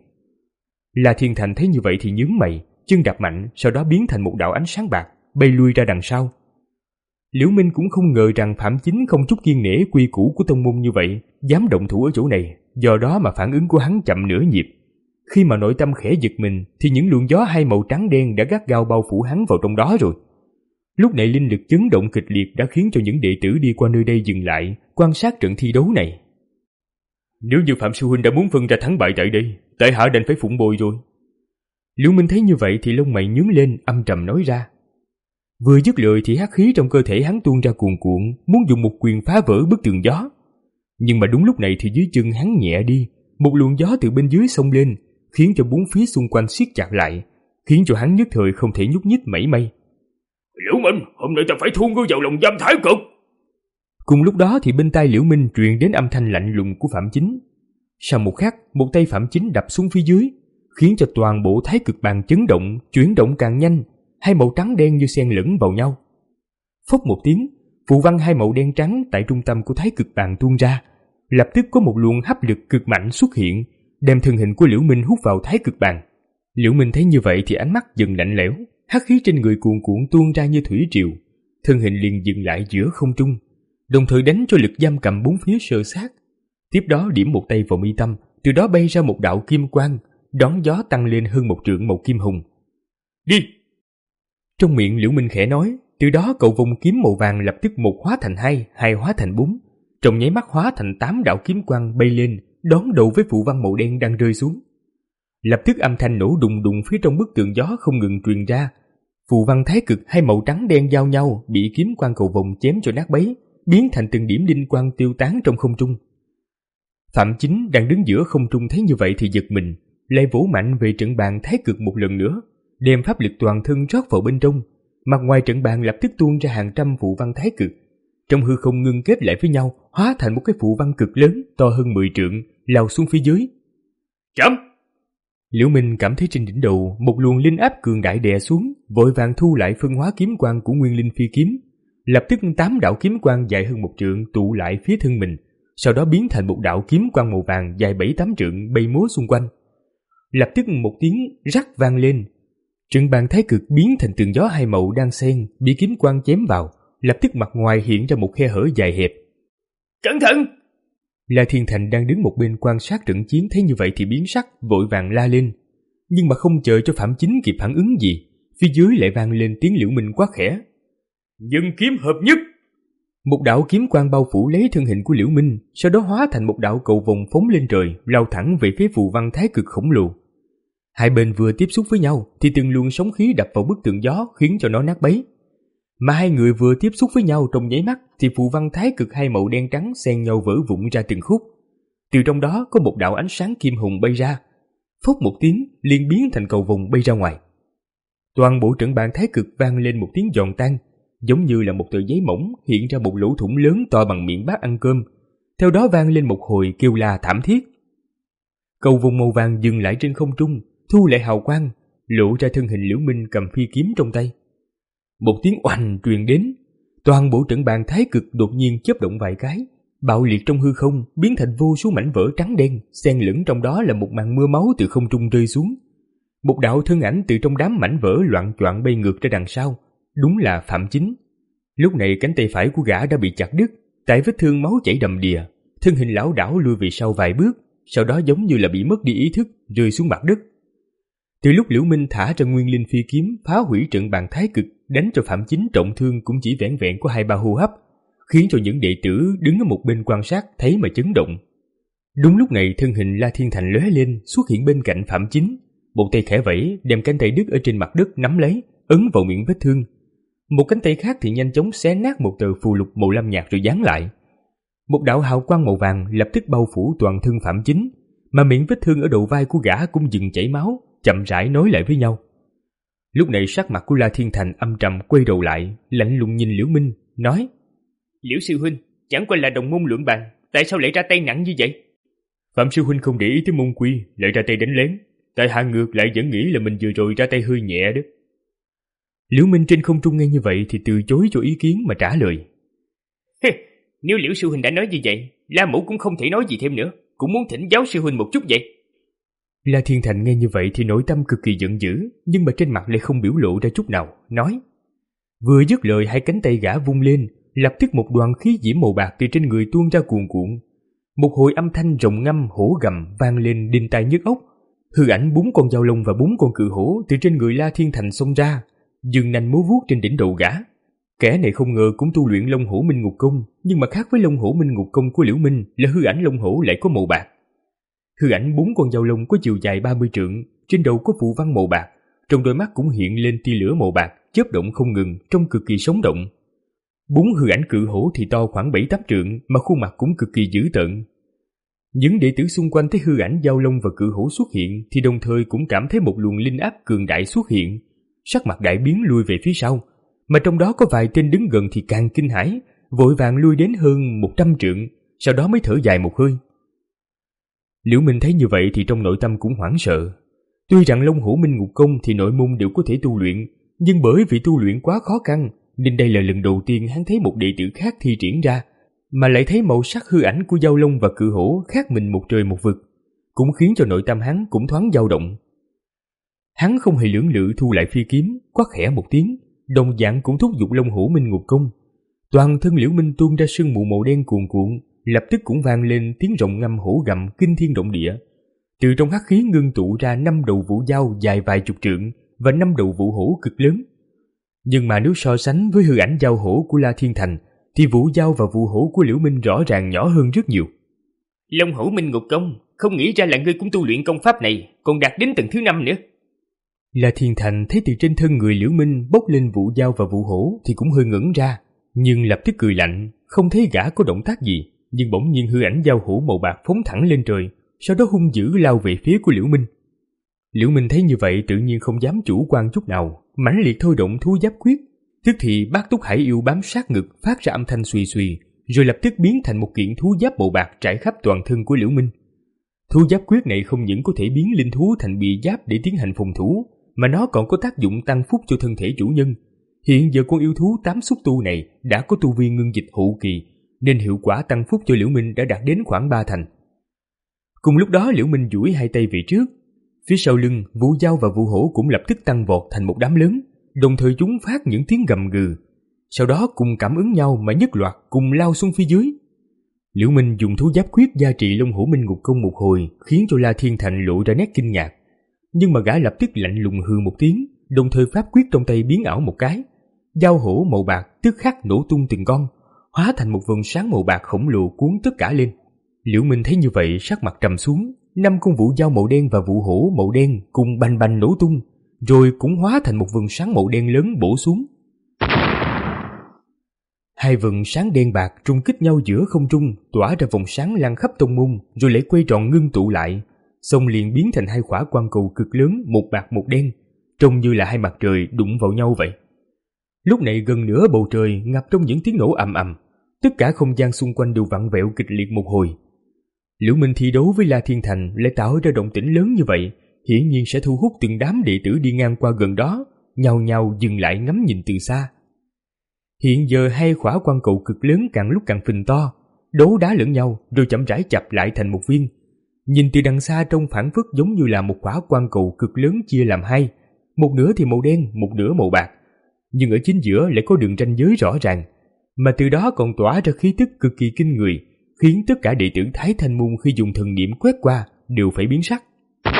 La Thiên Thành thấy như vậy thì nhướng mày, chân đạp mạnh, sau đó biến thành một đạo ánh sáng bạc, bay lui ra đằng sau. Liễu Minh cũng không ngờ rằng Phạm Chính không chút kiêng nể quy củ của tông môn như vậy, dám động thủ ở chỗ này, do đó mà phản ứng của hắn chậm nửa nhịp. Khi mà nội tâm khẽ giật mình thì những luồng gió hai màu trắng đen đã gắt gao bao phủ hắn vào trong đó rồi. Lúc này linh lực chấn động kịch liệt đã khiến cho những đệ tử đi qua nơi đây dừng lại, quan sát trận thi đấu này. Nếu như Phạm sư huynh đã muốn phân ra thắng bại tại đây, tại hạ đành phải phụng bồi rồi. Liễu Minh thấy như vậy thì lông mày nhướng lên, âm trầm nói ra. Vừa dứt lời thì hắc khí trong cơ thể hắn tuôn ra cuồn cuộn, muốn dùng một quyền phá vỡ bức tường gió. Nhưng mà đúng lúc này thì dưới chân hắn nhẹ đi, một luồng gió từ bên dưới xông lên, khiến cho bốn phía xung quanh siết chặt lại, khiến cho hắn nhất thời không thể nhúc nhích mảy may. Liễu Minh, hôm nay ta phải thu ngươi vào lòng giam thái cực. Cùng lúc đó thì bên tai Liễu Minh truyền đến âm thanh lạnh lùng của Phạm Chính. Sau một khắc, một tay Phạm Chính đập xuống phía dưới, khiến cho toàn bộ thái cực bàn chấn động, chuyển động càng nhanh, hai màu trắng đen như xen lẫn vào nhau. Phốc một tiếng, phù văn hai màu đen trắng tại trung tâm của thái cực bàn tuôn ra, lập tức có một luồng hấp lực cực mạnh xuất hiện, đem thân hình của Liễu Minh hút vào thái cực bàn. Liễu Minh thấy như vậy thì ánh mắt dần lạnh lẽo, hắc khí trên người cuồn cuộn tuôn ra như thủy triều, thân hình liền dừng lại giữa không trung, đồng thời đánh cho lực giam cầm bốn phía sơ sát. Tiếp đó điểm một tay vào mi tâm, từ đó bay ra một đạo kim quang, đón gió tăng lên hơn một trượng màu kim hồng. Đi! Trong miệng Liễu Minh khẽ nói, từ đó cầu vòng kiếm màu vàng lập tức một hóa thành hai, hai hóa thành bốn, trong nháy mắt hóa thành tám đạo kiếm quang bay lên, đón đầu với phù văn màu đen đang rơi xuống. Lập tức âm thanh nổ đùng đùng phía trong bức tường gió không ngừng truyền ra. Phù văn thái cực hai màu trắng đen giao nhau bị kiếm quang cầu vòng chém cho nát bấy, biến thành từng điểm linh quang tiêu tán trong không trung. Phạm Chính đang đứng giữa không trung thấy như vậy thì giật mình, lại vỗ mạnh về trận bàn thái cực một lần nữa, đem pháp lực toàn thân rót vào bên trong. Mặt ngoài trận bàn lập tức tuôn ra hàng trăm phù văn thái cực, trong hư không ngưng kết lại với nhau, hóa thành một cái phù văn cực lớn to hơn mười trượng, lao xuống phía dưới. Chấm! Liễu Minh cảm thấy trên đỉnh đầu một luồng linh áp cường đại đè xuống, vội vàng thu lại phân hóa kiếm quang của nguyên linh phi kiếm. Lập tức tám đạo kiếm quang dài hơn một trượng tụ lại phía thân mình, sau đó biến thành một đạo kiếm quang màu vàng dài bảy tám trượng bay múa xung quanh. Lập tức một tiếng rắc vang lên, trận bàn thái cực biến thành tường gió hai màu đang xen, bị kiếm quang chém vào, lập tức mặt ngoài hiện ra một khe hở dài hẹp. Cẩn thận! La Thiên Thành đang đứng một bên quan sát trận chiến thấy như vậy thì biến sắc, vội vàng la lên. Nhưng mà không chờ cho Phạm Chính kịp phản ứng gì, phía dưới lại vang lên tiếng Liễu Minh quát khẽ. Dân kiếm hợp nhất! Một đạo kiếm quang bao phủ lấy thân hình của Liễu Minh, sau đó hóa thành một đạo cầu vòng phóng lên trời, lao thẳng về phía phù văn thái cực khổng lồ. Hai bên vừa tiếp xúc với nhau thì từng luồng sóng khí đập vào bức tường gió khiến cho nó nát bấy. Mà hai người vừa tiếp xúc với nhau trong nháy mắt thì phù văn thái cực hai màu đen trắng xen nhau vỡ vụn ra từng khúc. Từ trong đó có một đạo ánh sáng kim hồng bay ra, phốc một tiếng liền biến thành cầu vồng bay ra ngoài. Toàn bộ trận bàn thái cực vang lên một tiếng giòn tan, giống như là một tờ giấy mỏng hiện ra một lỗ thủng lớn to bằng miệng bát ăn cơm. Theo đó vang lên một hồi kêu la thảm thiết. Cầu vồng màu vàng dừng lại trên không trung, thu lại hào quang, lộ ra thân hình Liễu Minh cầm phi kiếm trong tay. Một tiếng oanh truyền đến, toàn bộ trận bàn thái cực đột nhiên chớp động vài cái, bạo liệt trong hư không, biến thành vô số mảnh vỡ trắng đen, xen lẫn trong đó là một màn mưa máu từ không trung rơi xuống, Một đạo thân ảnh từ trong đám mảnh vỡ loạn choạng bay ngược ra đằng sau, đúng là Phạm Chính. Lúc này cánh tay phải của gã đã bị chặt đứt, tại vết thương máu chảy đầm đìa, thân hình lảo đảo lui về sau vài bước, sau đó giống như là bị mất đi ý thức, rơi xuống mặt đất. Từ lúc Liễu Minh thả ra nguyên linh phi kiếm phá hủy trận bàn thái cực, đánh cho Phạm Chính trọng thương cũng chỉ vẻn vẹn có hai ba hô hấp, khiến cho những đệ tử đứng ở một bên quan sát thấy mà chấn động. Đúng lúc này thân hình La Thiên Thành lóe lên xuất hiện bên cạnh Phạm Chính, một tay khẽ vẫy đem cánh tay đứt ở trên mặt đất nắm lấy, ấn vào miệng vết thương. Một cánh tay khác thì nhanh chóng xé nát một tờ phù lục màu lam nhạt rồi dán lại. Một đạo hào quang màu vàng lập tức bao phủ toàn thân Phạm Chính, mà miệng vết thương ở đầu vai của gã cũng dừng chảy máu, chậm rãi nối lại với nhau. Lúc này sắc mặt của La Thiên Thành âm trầm, quay đầu lại, lạnh lùng nhìn Liễu Minh, nói: Liễu sư huynh, chẳng qua là đồng môn luận bàn, tại sao lại ra tay nặng như vậy? Phạm sư huynh không để ý tới môn quy, lại ra tay đánh lén, tại hạ ngược lại vẫn nghĩ là mình vừa rồi ra tay hơi nhẹ đó. Liễu Minh trên không trung nghe như vậy thì từ chối cho ý kiến mà trả lời: Nếu Liễu sư huynh đã nói như vậy, La mẫu cũng không thể nói gì thêm nữa, cũng muốn thỉnh giáo sư huynh một chút vậy. La Thiên Thành nghe như vậy thì nội tâm cực kỳ giận dữ, nhưng mà trên mặt lại không biểu lộ ra chút nào, nói. Vừa dứt lời, hai cánh tay gã vung lên, lập tức một đoàn khí diễm màu bạc từ trên người tuôn ra cuồn cuộn. Một hồi âm thanh rồng ngâm hổ gầm vang lên đinh tai nhức óc. Hư ảnh bốn con dao lông và bốn con cự hổ từ trên người La Thiên Thành xông ra, dừng nanh múa vuốt trên đỉnh đầu gã. Kẻ này không ngờ cũng tu luyện Long Hổ Minh Ngục Công, nhưng mà khác với Long Hổ Minh Ngục Công của Liễu Minh là hư ảnh Long Hổ lại có màu bạc. Hư ảnh bốn con dao lông có chiều dài ba mươi trượng, trên đầu có phù văn màu bạc, trong đôi mắt cũng hiện lên tia lửa màu bạc, chớp động không ngừng, trông cực kỳ sống động. Bốn hư ảnh cự hổ thì to khoảng bảy tám trượng, mà khuôn mặt cũng cực kỳ dữ tợn. Những đệ tử xung quanh thấy hư ảnh dao lông và cự hổ xuất hiện thì đồng thời cũng cảm thấy một luồng linh áp cường đại xuất hiện, sắc mặt đại biến lui về phía sau, mà trong đó có vài tên đứng gần thì càng kinh hãi, vội vàng lui đến hơn một trăm trượng, sau đó mới thở dài một hơi. Liễu Minh thấy như vậy thì trong nội tâm cũng hoảng sợ. Tuy rằng Long Hổ Minh Ngục Công thì nội môn đều có thể tu luyện, nhưng bởi vì tu luyện quá khó khăn nên đây là lần đầu tiên hắn thấy một đệ tử khác thi triển ra, mà lại thấy màu sắc hư ảnh của dao lông và cự hổ khác mình một trời một vực, cũng khiến cho nội tâm hắn cũng thoáng dao động. Hắn không hề lưỡng lự thu lại phi kiếm, quát khẽ một tiếng, đồng dạng cũng thúc giục Long Hổ Minh Ngục Công. Toàn thân Liễu Minh tuôn ra sương mù màu đen cuồn cuộn, lập tức cũng vang lên tiếng rồng ngâm hổ gầm kinh thiên động địa. Từ trong hắc khí ngưng tụ ra năm đầu vũ dao dài vài chục trượng và năm đầu vũ hổ cực lớn. Nhưng mà nếu so sánh với hư ảnh dao hổ của La Thiên Thành thì vũ dao và vũ hổ của Liễu Minh rõ ràng nhỏ hơn rất nhiều. Long Hổ Minh Ngục Công, không nghĩ ra là ngươi cũng tu luyện công pháp này, còn đạt đến tầng thứ năm nữa. La Thiên Thành thấy từ trên thân người Liễu Minh bốc lên vũ dao và vũ hổ thì cũng hơi ngẩn ra, nhưng lập tức cười lạnh, không thấy gã có động tác gì, nhưng bỗng nhiên hư ảnh dao hổ màu bạc phóng thẳng lên trời, sau đó hung dữ lao về phía của Liễu Minh. Liễu Minh thấy như vậy tự nhiên không dám chủ quan chút nào, mãnh liệt thôi động thú giáp quyết, tức thì bát túc hải yêu bám sát ngực phát ra âm thanh suy suy, rồi lập tức biến thành một kiện thú giáp màu bạc trải khắp toàn thân của Liễu Minh. Thú giáp quyết này không những có thể biến linh thú thành bì giáp để tiến hành phòng thủ, mà nó còn có tác dụng tăng phúc cho thân thể chủ nhân. Hiện giờ con yêu thú tám xúc tu này đã có tu vi ngưng dịch hậu kỳ, nên hiệu quả tăng phúc cho Liễu Minh đã đạt đến khoảng ba thành. Cùng lúc đó Liễu Minh duỗi hai tay về trước, phía sau lưng vũ dao và vũ hổ cũng lập tức tăng vọt thành một đám lớn, đồng thời chúng phát những tiếng gầm gừ, sau đó cùng cảm ứng nhau mà nhất loạt cùng lao xuống phía dưới. Liễu Minh dùng thú giáp quyết gia trị Long Hổ Minh Ngục Công một hồi, khiến cho La Thiên Thành lộ ra nét kinh ngạc, nhưng mà gã lập tức lạnh lùng hừ một tiếng, đồng thời pháp quyết trong tay biến ảo một cái, dao hổ màu bạc tức khắc nổ tung từng con, hóa thành một vầng sáng màu bạc khổng lồ cuốn tất cả lên. Liễu Minh thấy như vậy sắc mặt trầm xuống, năm con vũ dao màu đen và vũ hổ màu đen cùng bành bành nổ tung, rồi cũng hóa thành một vầng sáng màu đen lớn bổ xuống. Hai vầng sáng đen bạc trung kích nhau giữa không trung, tỏa ra vòng sáng lan khắp tông môn, rồi lại quay tròn ngưng tụ lại, xong liền biến thành hai quả quang cầu cực lớn, một bạc một đen, trông như là hai mặt trời đụng vào nhau vậy. Lúc này gần nửa bầu trời ngập trong những tiếng nổ ầm ầm, tất cả không gian xung quanh đều vặn vẹo kịch liệt một hồi. Liễu Minh thi đấu với La Thiên Thành lại tạo ra động tĩnh lớn như vậy, hiển nhiên sẽ thu hút từng đám đệ tử đi ngang qua gần đó, nhao nhao dừng lại ngắm nhìn từ xa. Hiện giờ hai quả quang cầu cực lớn càng lúc càng phình to, đấu đá lẫn nhau rồi chậm rãi chập lại thành một viên. Nhìn từ đằng xa trông phảng phất giống như là một quả quang cầu cực lớn chia làm hai, một nửa thì màu đen, một nửa màu bạc. Nhưng ở chính giữa lại có đường ranh giới rõ ràng, mà từ đó còn tỏa ra khí tức cực kỳ kinh người, khiến tất cả đệ tử Thái Thanh Môn khi dùng thần niệm quét qua đều phải biến sắc.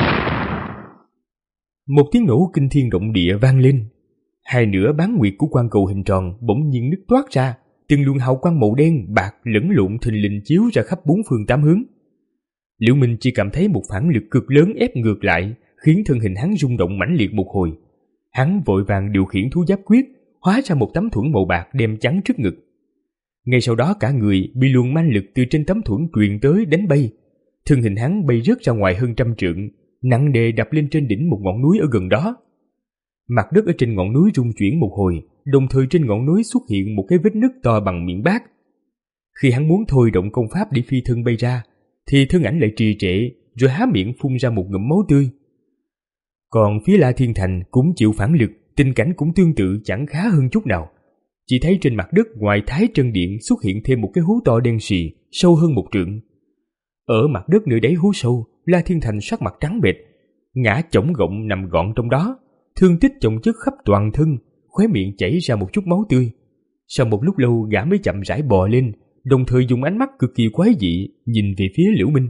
Một tiếng nổ kinh thiên động địa vang lên. Hai nửa bán nguyệt của quang cầu hình tròn bỗng nhiên nứt toát ra, từng luồng hào quang màu đen, bạc lẫn lộn thình lình chiếu ra khắp bốn phương tám hướng. Liễu Minh chỉ cảm thấy một phản lực cực lớn ép ngược lại, khiến thân hình hắn rung động mãnh liệt một hồi. Hắn vội vàng điều khiển thú giáp quyết, hóa ra một tấm thuẫn màu bạc đem chắn trước ngực. Ngay sau đó cả người bị luồng manh lực từ trên tấm thuẫn truyền tới đánh bay. Thân hình hắn bay rớt ra ngoài hơn trăm trượng, nặng nề đập lên trên đỉnh một ngọn núi ở gần đó. Mặt đất ở trên ngọn núi rung chuyển một hồi, đồng thời trên ngọn núi xuất hiện một cái vết nứt to bằng miệng bát. Khi hắn muốn thôi động công pháp để phi thân bay ra, thì thân ảnh lại trì trệ, rồi há miệng phun ra một ngụm máu tươi. Còn phía La Thiên Thành cũng chịu phản lực, tình cảnh cũng tương tự chẳng khá hơn chút nào. Chỉ thấy trên mặt đất ngoài Thái Trân Điện xuất hiện thêm một cái hố to đen sì, sâu hơn một trượng. Ở mặt đất nơi đáy hố sâu, La Thiên Thành sắc mặt trắng bệch, ngã chổng gọng nằm gọn trong đó, thương tích chồng chất khắp toàn thân, khóe miệng chảy ra một chút máu tươi. Sau một lúc lâu gã mới chậm rãi bò lên, đồng thời dùng ánh mắt cực kỳ quái dị nhìn về phía Liễu Minh.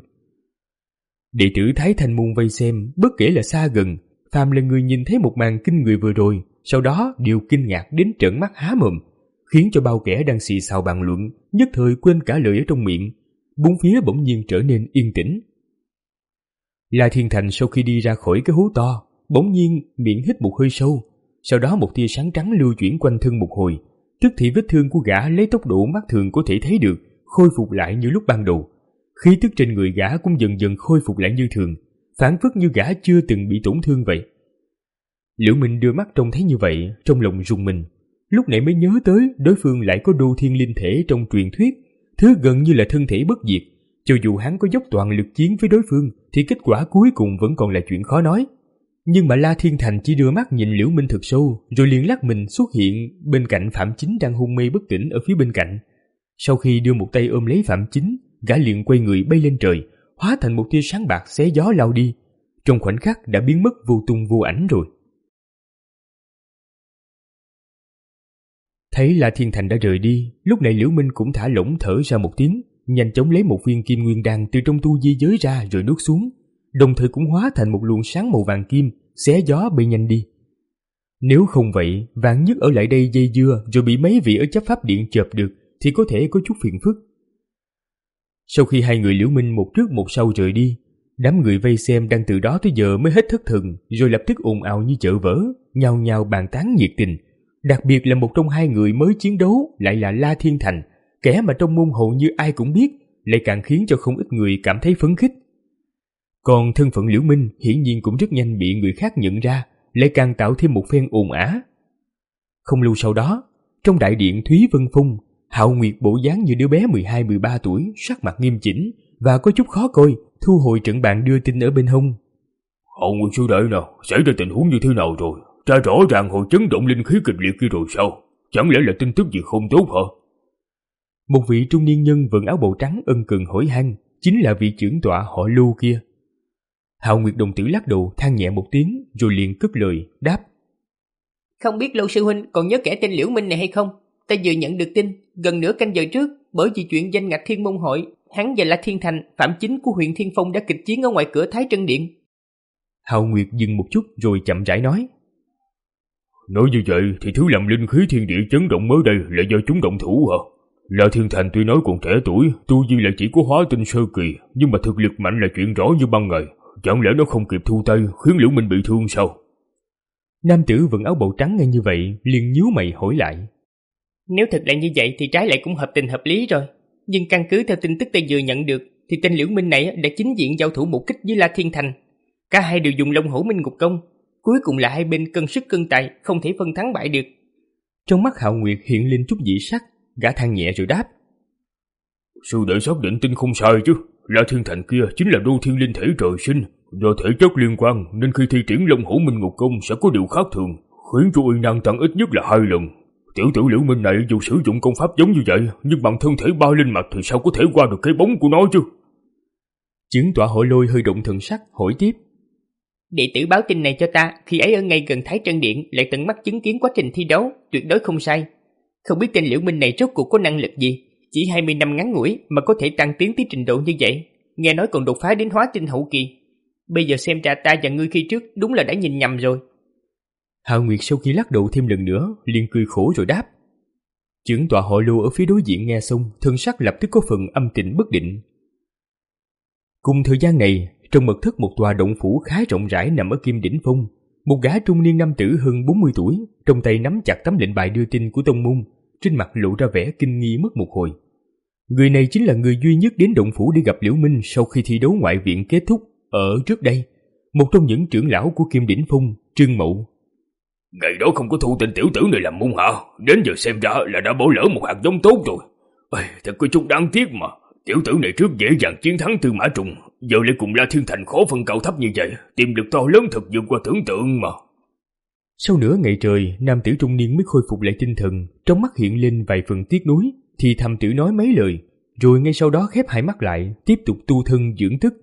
Đệ tử Thái Thanh Môn vây xem, bất kể là xa gần, phàm là người nhìn thấy một màn kinh người vừa rồi, sau đó đều kinh ngạc đến trợn mắt há mồm, khiến cho bao kẻ đang xì xào bàn luận nhất thời quên cả lời ở trong miệng. Bốn phía bỗng nhiên trở nên yên tĩnh. La Thiên Thành sau khi đi ra khỏi cái hố to, bỗng nhiên miệng hít một hơi sâu, sau đó một tia sáng trắng lưu chuyển quanh thân một hồi, tức thì vết thương của gã lấy tốc độ mắt thường có thể thấy được khôi phục lại như lúc ban đầu. Khí tức trên người gã cũng dần dần khôi phục lại như thường, phảng phất như gã chưa từng bị tổn thương vậy. Liễu Minh đưa mắt trông thấy như vậy, trong lòng rùng mình. Lúc nãy mới nhớ tới đối phương lại có đô thiên linh thể trong truyền thuyết, thứ gần như là thân thể bất diệt. Cho dù hắn có dốc toàn lực chiến với đối phương, thì kết quả cuối cùng vẫn còn là chuyện khó nói. Nhưng mà La Thiên Thành chỉ đưa mắt nhìn Liễu Minh thật sâu, rồi liền lắc mình xuất hiện bên cạnh Phạm Chính đang hôn mê bất tỉnh ở phía bên cạnh. Sau khi đưa một tay ôm lấy Phạm Chính, gã liền quay người bay lên trời, hóa thành một tia sáng bạc xé gió lao đi. Trong khoảnh khắc đã biến mất vô tung vô ảnh rồi. Thấy La Thiên Thành đã rời đi, lúc này Liễu Minh cũng thả lỏng thở ra một tiếng, nhanh chóng lấy một viên kim nguyên đan từ trong tu di giới ra rồi nuốt xuống, đồng thời cũng hóa thành một luồng sáng màu vàng kim, xé gió bay nhanh đi. Nếu không vậy, vạn nhất ở lại đây dây dưa rồi bị mấy vị ở chấp pháp điện chộp được thì có thể có chút phiền phức. Sau khi hai người Liễu Minh một trước một sau rời đi, đám người vây xem đang từ đó tới giờ mới hết thất thần, rồi lập tức ồn ào như chợ vỡ, nhao nhao bàn tán nhiệt tình. Đặc biệt là một trong hai người mới chiến đấu lại là La Thiên Thành, kẻ mà trong môn hầu như ai cũng biết, lại càng khiến cho không ít người cảm thấy phấn khích. Còn thân phận Liễu Minh hiển nhiên cũng rất nhanh bị người khác nhận ra, lại càng tạo thêm một phen ồn ào. Không lâu sau đó, trong đại điện Thúy Vân Phong, Hạo Nguyệt bộ dáng như đứa bé mười hai mười ba tuổi, sắc mặt nghiêm chỉnh và có chút khó coi, thu hồi trận bàn đưa tin ở bên hông. Hạo Nguyệt sư đệ nào, xảy ra tình huống như thế nào rồi? Ra rõ ràng hồi chấn động linh khí kịch liệt kia rồi sao? Chẳng lẽ là tin tức gì không tốt hả? Một vị trung niên nhân vận áo bào trắng ân cần hỏi han, chính là vị trưởng tọa họ Lưu kia. Hạo Nguyệt đồng tử lắc đầu than nhẹ một tiếng, rồi liền cất lời đáp: Không biết Lưu sư huynh còn nhớ kẻ tên Liễu Minh này hay không? Ta vừa nhận được tin gần nửa canh giờ trước, bởi vì chuyện danh ngạch Thiên Môn Hội, hắn và La Thiên Thành, Phạm Chính của huyện Thiên Phong đã kịch chiến ở ngoài cửa Thái Trân Điện. Hạo Nguyệt dừng một chút rồi chậm rãi nói: Nói như vậy thì thứ làm linh khí thiên địa chấn động mới đây là do chúng động thủ hả? La Thiên Thành tuy nói còn trẻ tuổi, tu vi là chỉ có hóa tinh sơ kỳ, nhưng mà thực lực mạnh là chuyện rõ như ban ngày. Chẳng lẽ nó không kịp thu tay khiến Liễu Minh bị thương sao? Nam tử vận áo bào trắng nghe như vậy liền nhíu mày hỏi lại: Nếu thật là như vậy thì trái lại cũng hợp tình hợp lý rồi. Nhưng căn cứ theo tin tức ta vừa nhận được thì tên Liễu Minh này đã chính diện giao thủ một kích với La Thiên Thành. Cả hai đều dùng Long Hổ Minh Ngục Công. Cuối cùng là hai bên cân sức cân tài, không thể phân thắng bại được. Trong mắt Hạo Nguyệt hiện lên chút dị sắc, gã than nhẹ rồi đáp: Sư đệ xác định tin không sai chứ. La Thiên Thành kia chính là đô thiên linh thể trời sinh, do thể chất liên quan nên khi thi triển Long Hổ Minh Ngục Công sẽ có điều khác thường, khiến cho uy năng tăng ít nhất là hai lần. Tiểu tử Liễu Minh này dù sử dụng công pháp giống như vậy, nhưng bằng thân thể ba linh mạch thì sao có thể qua được cái bóng của nó chứ? Chứng tọa Hội Lôi hơi động thần sắc, hỏi tiếp. Đệ tử báo tin này cho ta, khi ấy ở ngay gần Thái Trân Điện, lại tận mắt chứng kiến quá trình thi đấu, tuyệt đối không sai. Không biết tên Liễu Minh này rốt cuộc có năng lực gì, chỉ hai mươi năm ngắn ngủi mà có thể tăng tiến tới trình độ như vậy, nghe nói còn đột phá đến hóa tinh hậu kỳ. Bây giờ xem ra ta và ngươi khi trước đúng là đã nhìn nhầm rồi. Hạo Nguyệt sau khi lắc đầu thêm lần nữa, liền cười khổ rồi đáp. Chứng tọa Hội Lô ở phía đối diện nghe xong, thân sắc lập tức có phần âm tình bất định. Cùng thời gian này, trong mật thất một tòa động phủ khá rộng rãi nằm ở Kim Đỉnh Phong, một gã trung niên nam tử hơn bốn mươi tuổi, trong tay nắm chặt tấm lệnh bài đưa tin của tông môn, trên mặt lộ ra vẻ kinh nghi mất một hồi. Người này chính là người duy nhất đến động phủ để gặp Liễu Minh sau khi thi đấu ngoại viện kết thúc ở trước đây, một trong những trưởng lão của Kim Đỉnh Phong, Trương Mậu. Ngày đó không có thu tên tiểu tử này làm môn hạ, đến giờ xem ra là đã bỏ lỡ một hạt giống tốt rồi. Ê, thật có chút đáng tiếc mà. Tiểu tử này trước dễ dàng chiến thắng Tư Mã Trùng, giờ lại cùng La Thiên Thành khó phân cao thấp như vậy, tiềm lực to lớn thật vượt qua tưởng tượng mà. Sau nửa ngày trời, nam tử trung niên mới khôi phục lại tinh thần, trong mắt hiện lên vài phần tiếc nuối, thì thầm tự nói mấy lời, rồi ngay sau đó khép hai mắt lại, tiếp tục tu thân dưỡng thức.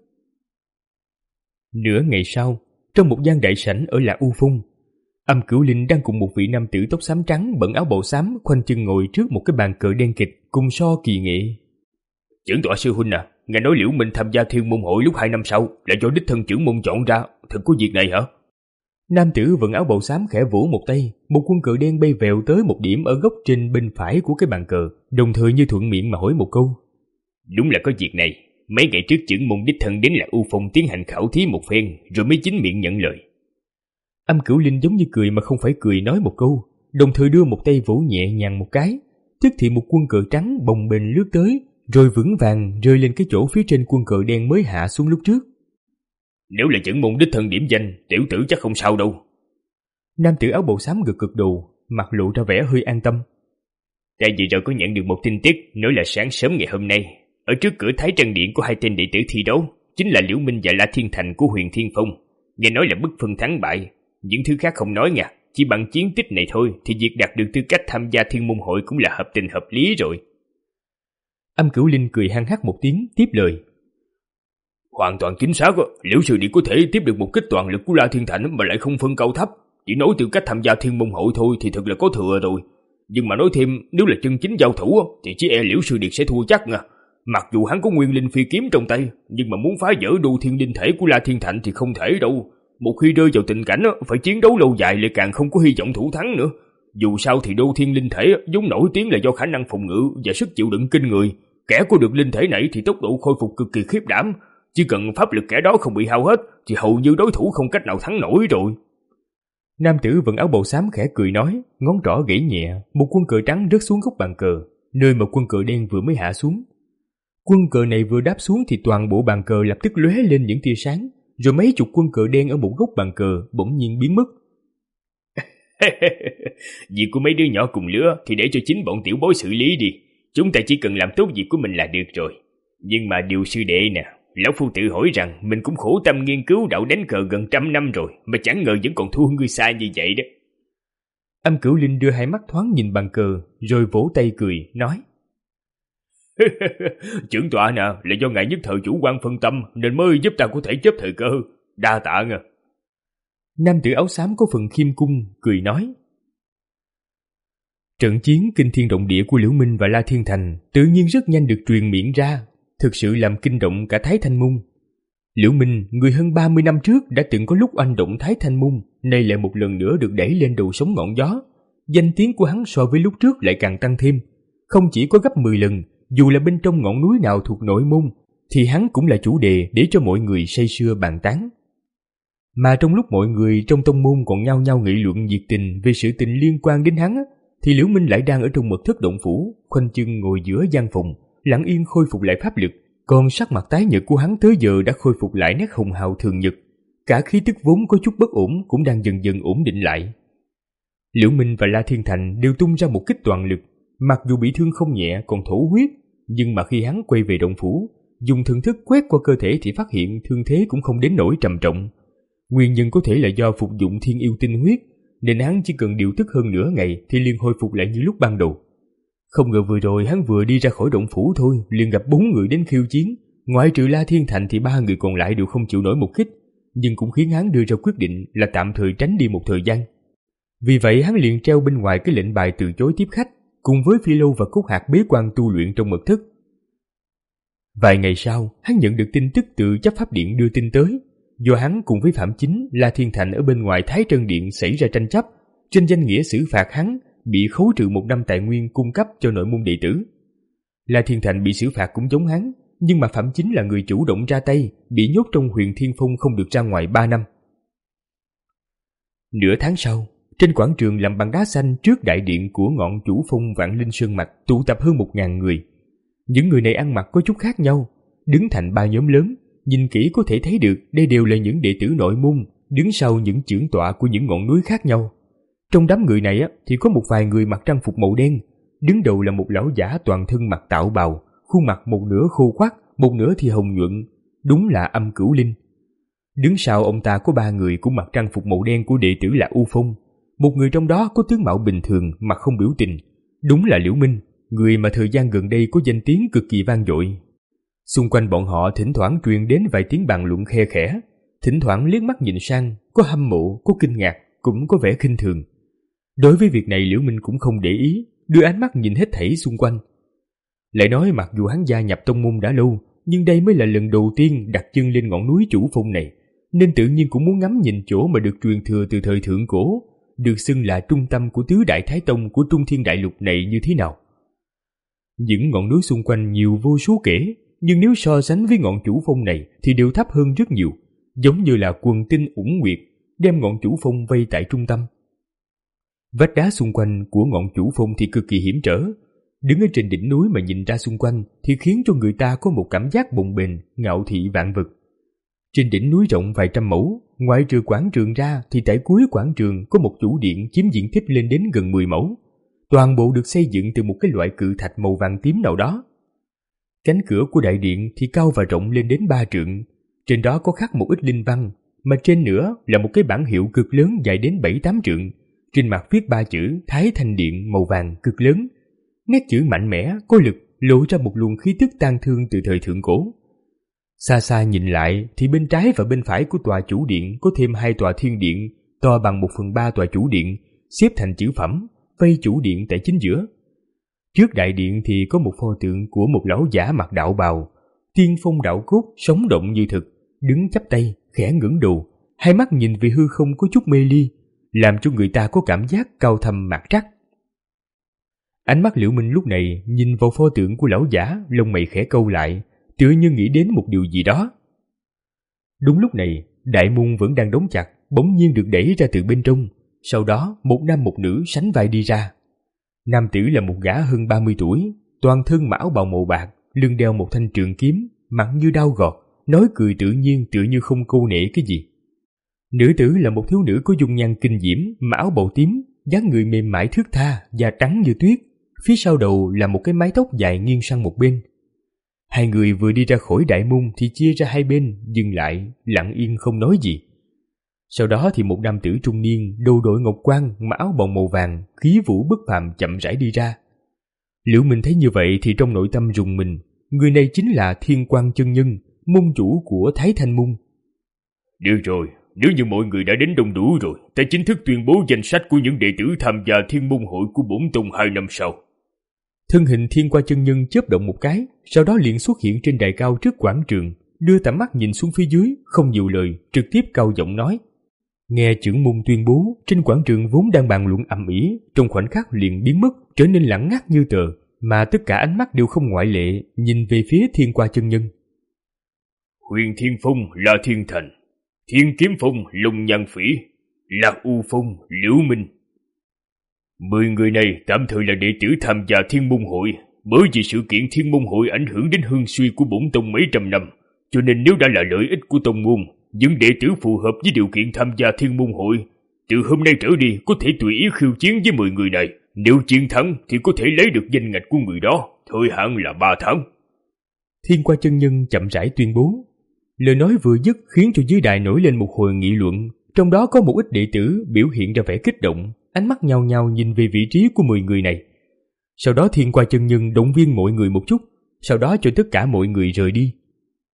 Nửa ngày sau, trong một gian đại sảnh ở Lạc U Phong, Âm Cửu Linh đang cùng một vị nam tử tóc xám trắng bận áo bào xám khoanh chân ngồi trước một cái bàn cờ đen kịch cùng so kỳ nghệ. Trưởng tọa sư huynh à, nghe nói Liễu Minh tham gia Thiên Môn Hội lúc hai năm sau là do đích thân trưởng môn chọn ra, thật có việc này hả? Nam tử vận áo bào xám khẽ vỗ một tay, một quân cờ đen bay vèo tới một điểm ở góc trên bên phải của cái bàn cờ, đồng thời như thuận miệng mà hỏi một câu. Đúng là có việc này, mấy ngày trước trưởng môn đích thân đến Lạc U Phong tiến hành khảo thí một phen, rồi mới chính miệng nhận lời. Âm Cửu Linh giống như cười mà không phải cười nói một câu, đồng thời đưa một tay vỗ nhẹ nhàng một cái, tức thì một quân cờ trắng bồng bềnh lướt tới, rồi vững vàng rơi lên cái chỗ phía trên quân cờ đen mới hạ xuống lúc trước. Nếu là trưởng môn đích thân điểm danh, tiểu tử chắc không sao đâu. Nam tử áo bào xám gật gật đầu, mặt lộ ra vẻ hơi an tâm. Ta vừa rồi có nhận được một tin tức, nói là sáng sớm ngày hôm nay, ở trước cửa Thái Trân Điện có hai tên đệ tử thi đấu, chính là Liễu Minh và La Thiên Thành của Huyền Thiên Phong. Nghe nói là bất phân thắng bại, những thứ khác không nói nha, chỉ bằng chiến tích này thôi thì việc đạt được tư cách tham gia Thiên Môn Hội cũng là hợp tình hợp lý rồi. Âm Cửu Linh cười hăng hắc một tiếng, tiếp lời. Hoàn toàn chính xác, Liễu sư đệ có thể tiếp được một kích toàn lực của La Thiên Thành mà lại không phân cao thấp, chỉ nói tư cách tham gia Thiên Môn Hội thôi thì thật là có thừa rồi. Nhưng mà nói thêm, nếu là chân chính giao thủ thì chỉ e Liễu sư đệ sẽ thua chắc nha. Mặc dù hắn có nguyên linh phi kiếm trong tay, nhưng mà muốn phá vỡ đô thiên linh thể của La Thiên Thành thì không thể đâu. Một khi rơi vào tình cảnh phải chiến đấu lâu dài lại càng không có hy vọng thủ thắng nữa. Dù sao thì đô thiên linh thể vốn nổi tiếng là do khả năng phòng ngự và sức chịu đựng kinh người. Kẻ có được linh thể này thì tốc độ khôi phục cực kỳ khiếp đảm. Chỉ cần pháp lực kẻ đó không bị hao hết thì hầu như đối thủ không cách nào thắng nổi rồi. Nam tử vận áo bào xám khẽ cười nói, ngón trỏ gãy nhẹ, một quân cờ trắng rớt xuống góc bàn cờ, nơi mà quân cờ đen vừa mới hạ xuống. Quân cờ này vừa đáp xuống thì toàn bộ bàn cờ lập tức lóe lên những tia sáng, rồi mấy chục quân cờ đen ở một góc bàn cờ bỗng nhiên biến mất. Việc của mấy đứa nhỏ cùng lứa thì để cho chính bọn tiểu bối xử lý đi. Chúng ta chỉ cần làm tốt việc của mình là được rồi. Nhưng mà điều sư đệ nè, lão phu tự hỏi rằng mình cũng khổ tâm nghiên cứu đạo đánh cờ gần trăm năm rồi, mà chẳng ngờ vẫn còn thua ngươi xa như vậy đó. Âm Cửu Linh đưa hai mắt thoáng nhìn bàn cờ, rồi vỗ tay cười, nói. Trưởng tọa nè, là do ngài nhất thời chủ quan phân tâm nên mới giúp ta có thể chấp thời cơ. Đa tạ nha. Nam tử áo xám có phần khiêm cung, cười nói. Trận chiến kinh thiên động địa của Liễu Minh và La Thiên Thành tự nhiên rất nhanh được truyền miệng ra, thực sự làm kinh động cả Thái Thanh Môn. Liễu Minh, người hơn ba mươi năm trước đã từng có lúc oanh động Thái Thanh Môn, nay lại một lần nữa được đẩy lên đầu sóng ngọn gió. Danh tiếng của hắn so với lúc trước lại càng tăng thêm, không chỉ có gấp mười lần, dù là bên trong ngọn núi nào thuộc nội môn, thì hắn cũng là chủ đề để cho mọi người say sưa bàn tán. Mà trong lúc mọi người trong tông môn còn nhao nhao nghị luận nhiệt tình về sự tình liên quan đến hắn, thì Liễu Minh lại đang ở trong mật thất động phủ, khoanh chân ngồi giữa gian phòng, lặng yên khôi phục lại pháp lực. Còn sắc mặt tái nhợt của hắn tới giờ đã khôi phục lại nét hồng hào thường nhật, cả khí tức vốn có chút bất ổn cũng đang dần dần ổn định lại. Liễu Minh và La Thiên Thành đều tung ra một kích toàn lực, mặc dù bị thương không nhẹ còn thổ huyết, nhưng mà khi hắn quay về động phủ, dùng thần thức quét qua cơ thể thì phát hiện thương thế cũng không đến nỗi trầm trọng. Nguyên nhân có thể là do phục dụng thiên yêu tinh huyết, nên hắn chỉ cần điều tức hơn nửa ngày thì liền hồi phục lại như lúc ban đầu. Không ngờ vừa rồi hắn vừa đi ra khỏi động phủ thôi, liền gặp bốn người đến khiêu chiến, Ngoại trừ La Thiên Thành thì ba người còn lại đều không chịu nổi một kích, nhưng cũng khiến hắn đưa ra quyết định là tạm thời tránh đi một thời gian. Vì vậy hắn liền treo bên ngoài cái lệnh bài từ chối tiếp khách, cùng với Phi Lâu và Cúc Hạc bế quan tu luyện trong mật thất. Vài ngày sau, hắn nhận được tin tức từ chấp pháp điện đưa tin tới, do hắn cùng với Phạm Chính, La Thiên Thành ở bên ngoài Thái Trân Điện xảy ra tranh chấp, trên danh nghĩa xử phạt hắn bị khấu trừ một năm tài nguyên cung cấp cho nội môn đệ tử. La Thiên Thành bị xử phạt cũng giống hắn, nhưng mà Phạm Chính là người chủ động ra tay, bị nhốt trong Huyền Thiên Phong không được ra ngoài ba năm. Nửa tháng sau, trên quảng trường làm bằng đá xanh trước đại điện của ngọn chủ phong Vạn Linh Sơn Mạch tụ tập hơn một ngàn người. Những người này ăn mặc có chút khác nhau, đứng thành ba nhóm lớn, nhìn kỹ có thể thấy được đây đều là những đệ tử nội môn, đứng sau những chưởng tọa của những ngọn núi khác nhau. Trong đám người này á, thì có một vài người mặc trang phục màu đen, đứng đầu là một lão giả toàn thân mặc tạo bào, khuôn mặt một nửa khô quắt, một nửa thì hồng nhuận, đúng là Âm Cửu Linh. Đứng sau ông ta có ba người cũng mặc trang phục màu đen của đệ tử là U Phong, một người trong đó có tướng mạo bình thường, mặt không biểu tình, đúng là Liễu Minh, người mà thời gian gần đây có danh tiếng cực kỳ vang dội. Xung quanh bọn họ thỉnh thoảng truyền đến vài tiếng bàn luận khe khẽ, thỉnh thoảng liếc mắt nhìn sang, có hâm mộ, có kinh ngạc, cũng có vẻ khinh thường. Đối với việc này Liễu Minh cũng không để ý, đưa ánh mắt nhìn hết thảy xung quanh. Lại nói mặc dù hắn gia nhập tông môn đã lâu, nhưng đây mới là lần đầu tiên đặt chân lên ngọn núi chủ phong này, nên tự nhiên cũng muốn ngắm nhìn chỗ mà được truyền thừa từ thời thượng cổ, được xưng là trung tâm của tứ đại thái tông của Trung Thiên Đại Lục này như thế nào. Những ngọn núi xung quanh nhiều vô số kể, nhưng nếu so sánh với ngọn chủ phong này thì đều thấp hơn rất nhiều, giống như là quần tinh ủng nguyệt đem ngọn chủ phong vây tại trung tâm. Vách đá xung quanh của ngọn chủ phong thì cực kỳ hiểm trở, đứng ở trên đỉnh núi mà nhìn ra xung quanh thì khiến cho người ta có một cảm giác bồng bềnh, ngạo thị vạn vật. Trên đỉnh núi rộng vài trăm mẫu, ngoại trừ quảng trường ra thì tại cuối quảng trường có một chủ điện chiếm diện tích lên đến gần mười mẫu, toàn bộ được xây dựng từ một cái loại cự thạch màu vàng tím nào đó. Cánh cửa của đại điện thì cao và rộng lên đến ba trượng, trên đó có khắc một ít linh văn, mà trên nữa là một cái bảng hiệu cực lớn dài đến bảy tám trượng, trên mặt viết ba chữ Thái Thanh Điện màu vàng cực lớn, nét chữ mạnh mẽ, có lực, lộ ra một luồng khí tức tang thương từ thời thượng cổ. Xa xa nhìn lại thì bên trái và bên phải của tòa chủ điện có thêm hai tòa thiên điện to bằng một phần ba tòa chủ điện, xếp thành chữ phẩm, vây chủ điện tại chính giữa. Trước đại điện thì có một pho tượng của một lão giả mặc đạo bào, tiên phong đạo cốt, sống động như thực, đứng chắp tay, khẽ ngẩng đầu, hai mắt nhìn về hư không có chút mê ly, làm cho người ta có cảm giác cao thâm mạt trắc. Ánh mắt Liễu Minh lúc này nhìn vào pho tượng của lão giả, lông mày khẽ câu lại, tựa như nghĩ đến một điều gì đó. Đúng lúc này, đại môn vẫn đang đóng chặt, bỗng nhiên được đẩy ra từ bên trong, sau đó một nam một nữ sánh vai đi ra. Nam tử là một gã hơn ba mươi tuổi, toàn thân mão bào màu bạc, lưng đeo một thanh trường kiếm, mặt như đao gọt, nói cười tự nhiên tựa như không câu nệ cái gì. Nữ tử là một thiếu nữ có dung nhan kinh diễm, mão bầu tím, dáng người mềm mại thướt tha, da trắng như tuyết, phía sau đầu là một cái mái tóc dài nghiêng sang một bên. Hai người vừa đi ra khỏi đại môn thì chia ra hai bên, dừng lại, lặng yên không nói gì. Sau đó thì một nam tử trung niên, đầu đội ngọc quan, mặc áo bồng màu vàng, khí vũ bất phàm chậm rãi đi ra. Liễu Minh thấy như vậy thì trong nội tâm rùng mình, người này chính là Thiên Quang Chân Nhân, môn chủ của Thái Thanh Môn. Được rồi, nếu như mọi người đã đến đông đủ rồi, ta chính thức tuyên bố danh sách của những đệ tử tham gia Thiên Môn hội của bổn tông hai năm sau. Thân hình Thiên Quang Chân Nhân chớp động một cái, sau đó liền xuất hiện trên đài cao trước quảng trường, đưa tầm mắt nhìn xuống phía dưới, không nhiều lời, trực tiếp cao giọng nói. Nghe trưởng môn tuyên bố, trên quảng trường vốn đang bàn luận ầm ĩ, trong khoảnh khắc liền biến mất, trở nên lặng ngắt như tờ, mà tất cả ánh mắt đều không ngoại lệ nhìn về phía Thiên Quang Chân Nhân. Huyền Thiên Phong là Thiên Thành, Thiên Kiếm Phong Long Nhan Phỉ, Lạc U Phong Liễu Minh. Mười người này tạm thời là đệ tử tham gia Thiên Môn hội, bởi vì sự kiện Thiên Môn hội ảnh hưởng đến hương suy của bổn tông mấy trăm năm, cho nên nếu đã là lợi ích của tông môn, những đệ tử phù hợp với điều kiện tham gia Thiên Môn hội, từ hôm nay trở đi có thể tùy ý khiêu chiến với mười người này. Nếu chiến thắng thì có thể lấy được danh ngạch của người đó, thời hạn là ba tháng. Thiên Quang Chân Nhân chậm rãi tuyên bố. Lời nói vừa dứt khiến cho dưới đài nổi lên một hồi nghị luận, trong đó có một ít đệ tử biểu hiện ra vẻ kích động, ánh mắt nhao nhao nhìn về vị trí của mười người này. Sau đó Thiên Quang Chân Nhân động viên mọi người một chút, sau đó cho tất cả mọi người rời đi.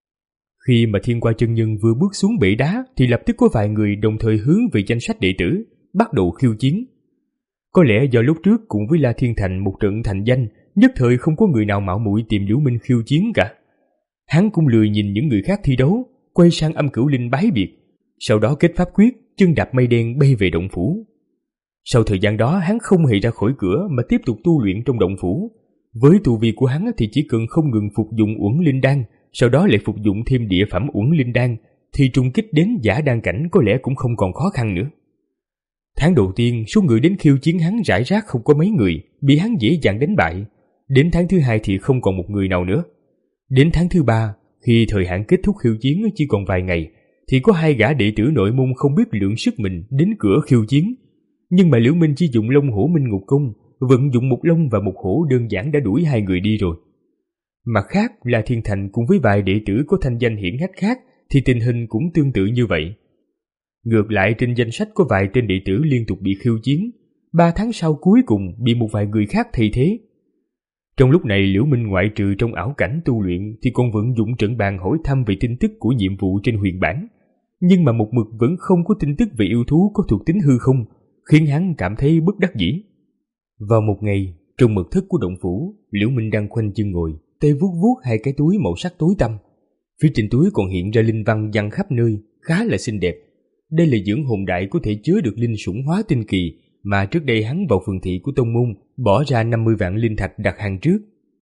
Khi mà Thiên Qua chân nhân vừa bước xuống bể đá thì lập tức có vài người đồng thời hướng về danh sách đệ tử, bắt đầu khiêu chiến. Có lẽ do lúc trước cùng với La Thiên Thành một trận thành danh, nhất thời không có người nào mạo muội tìm Liễu Minh khiêu chiến cả. Hắn cũng lười nhìn những người khác thi đấu, quay sang Âm Cửu Linh bái biệt, sau đó kết pháp quyết, chân đạp mây đen bay về động phủ. Sau thời gian đó hắn không hề ra khỏi cửa mà tiếp tục tu luyện trong động phủ. Với tu vi của hắn thì chỉ cần không ngừng phục dụng Uẩn Linh Đan, sau đó lại phục dụng thêm địa phẩm Uẩn Linh Đan, thì trùng kích đến giả đan cảnh có lẽ cũng không còn khó khăn nữa. Tháng đầu tiên, số người đến khiêu chiến hắn rải rác không có mấy người, bị hắn dễ dàng đánh bại. Đến tháng thứ hai thì không còn một người nào nữa. Đến tháng thứ ba, khi thời hạn kết thúc khiêu chiến chỉ còn vài ngày, thì có hai gã đệ tử nội môn không biết lượng sức mình đến cửa khiêu chiến. Nhưng mà Liễu Minh chỉ dùng Long Hổ Minh Ngục Công, vận dụng một lông và một hổ đơn giản đã đuổi hai người đi rồi. Mặt khác là Thiên Thành cùng với vài đệ tử có thanh danh hiển hách khác thì tình hình cũng tương tự như vậy. Ngược lại trên danh sách có vài tên đệ tử liên tục bị khiêu chiến, ba tháng sau cuối cùng bị một vài người khác thay thế. Trong lúc này Liễu Minh ngoại trừ trong ảo cảnh tu luyện thì còn vận dụng trận bàn hỏi thăm về tin tức của nhiệm vụ trên huyền bản, nhưng mà một mực vẫn không có tin tức về yêu thú có thuộc tính hư không, khiến hắn cảm thấy bất đắc dĩ. Vào một ngày, trong mật thất của động phủ, Liễu Minh đang khoanh chân ngồi, tay vuốt vuốt hai cái túi màu sắc tối tăm. Phía trên túi còn hiện ra linh văn văng khắp nơi, khá là xinh đẹp. Đây là dưỡng hồn đại có thể chứa được linh sủng hóa tinh kỳ mà trước đây hắn vào phường thị của tông môn bỏ ra năm mươi vạn linh thạch đặt hàng trước.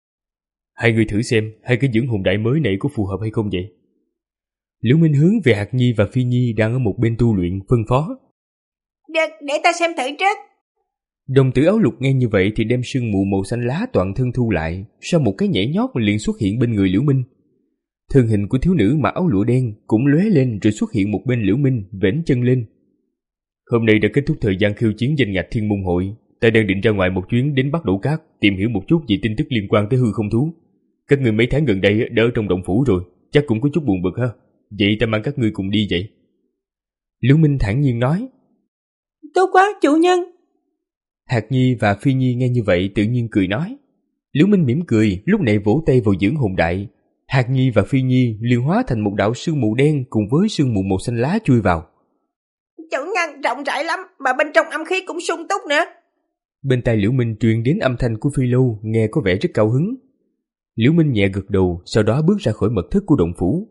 Hai người thử xem hai cái dưỡng hồn đại mới này có phù hợp hay không vậy? Liễu Minh hướng về Hạc Nhi và Phi Nhi đang ở một bên tu luyện phân phó. Được, để ta xem thử trước. Đồng tử áo lục nghe như vậy thì đem sương mù màu xanh lá toàn thân thu lại, sau một cái nhảy nhót liền xuất hiện bên người Liễu Minh. Thân hình của thiếu nữ mặc áo lụa đen cũng lóe lên rồi xuất hiện một bên Liễu Minh, vểnh chân lên. Hôm nay đã kết thúc thời gian khiêu chiến danh ngạch Thiên Môn Hội, ta đang định ra ngoài một chuyến đến Bắc Đổ Cát tìm hiểu một chút về tin tức liên quan tới hư không thú. Các ngươi mấy tháng gần đây đã ở trong động phủ rồi, chắc cũng có chút buồn bực ha. Vậy ta mang các ngươi cùng đi vậy. Liễu Minh thản nhiên nói. Tốt quá, chủ nhân. Hạc Nhi và Phi Nhi nghe như vậy tự nhiên cười nói. Liễu Minh mỉm cười, lúc này vỗ tay vào dưỡng hồn đại. Hạc Nhi và Phi Nhi liền hóa thành một đạo sương mù đen cùng với sương mù màu xanh lá chui vào. Chủ nhân, rộng rãi lắm, mà bên trong âm khí cũng sung túc nữa. Bên tai Liễu Minh truyền đến âm thanh của Phi Lâu, nghe có vẻ rất cao hứng. Liễu Minh nhẹ gật đầu, sau đó bước ra khỏi mật thất của động phủ.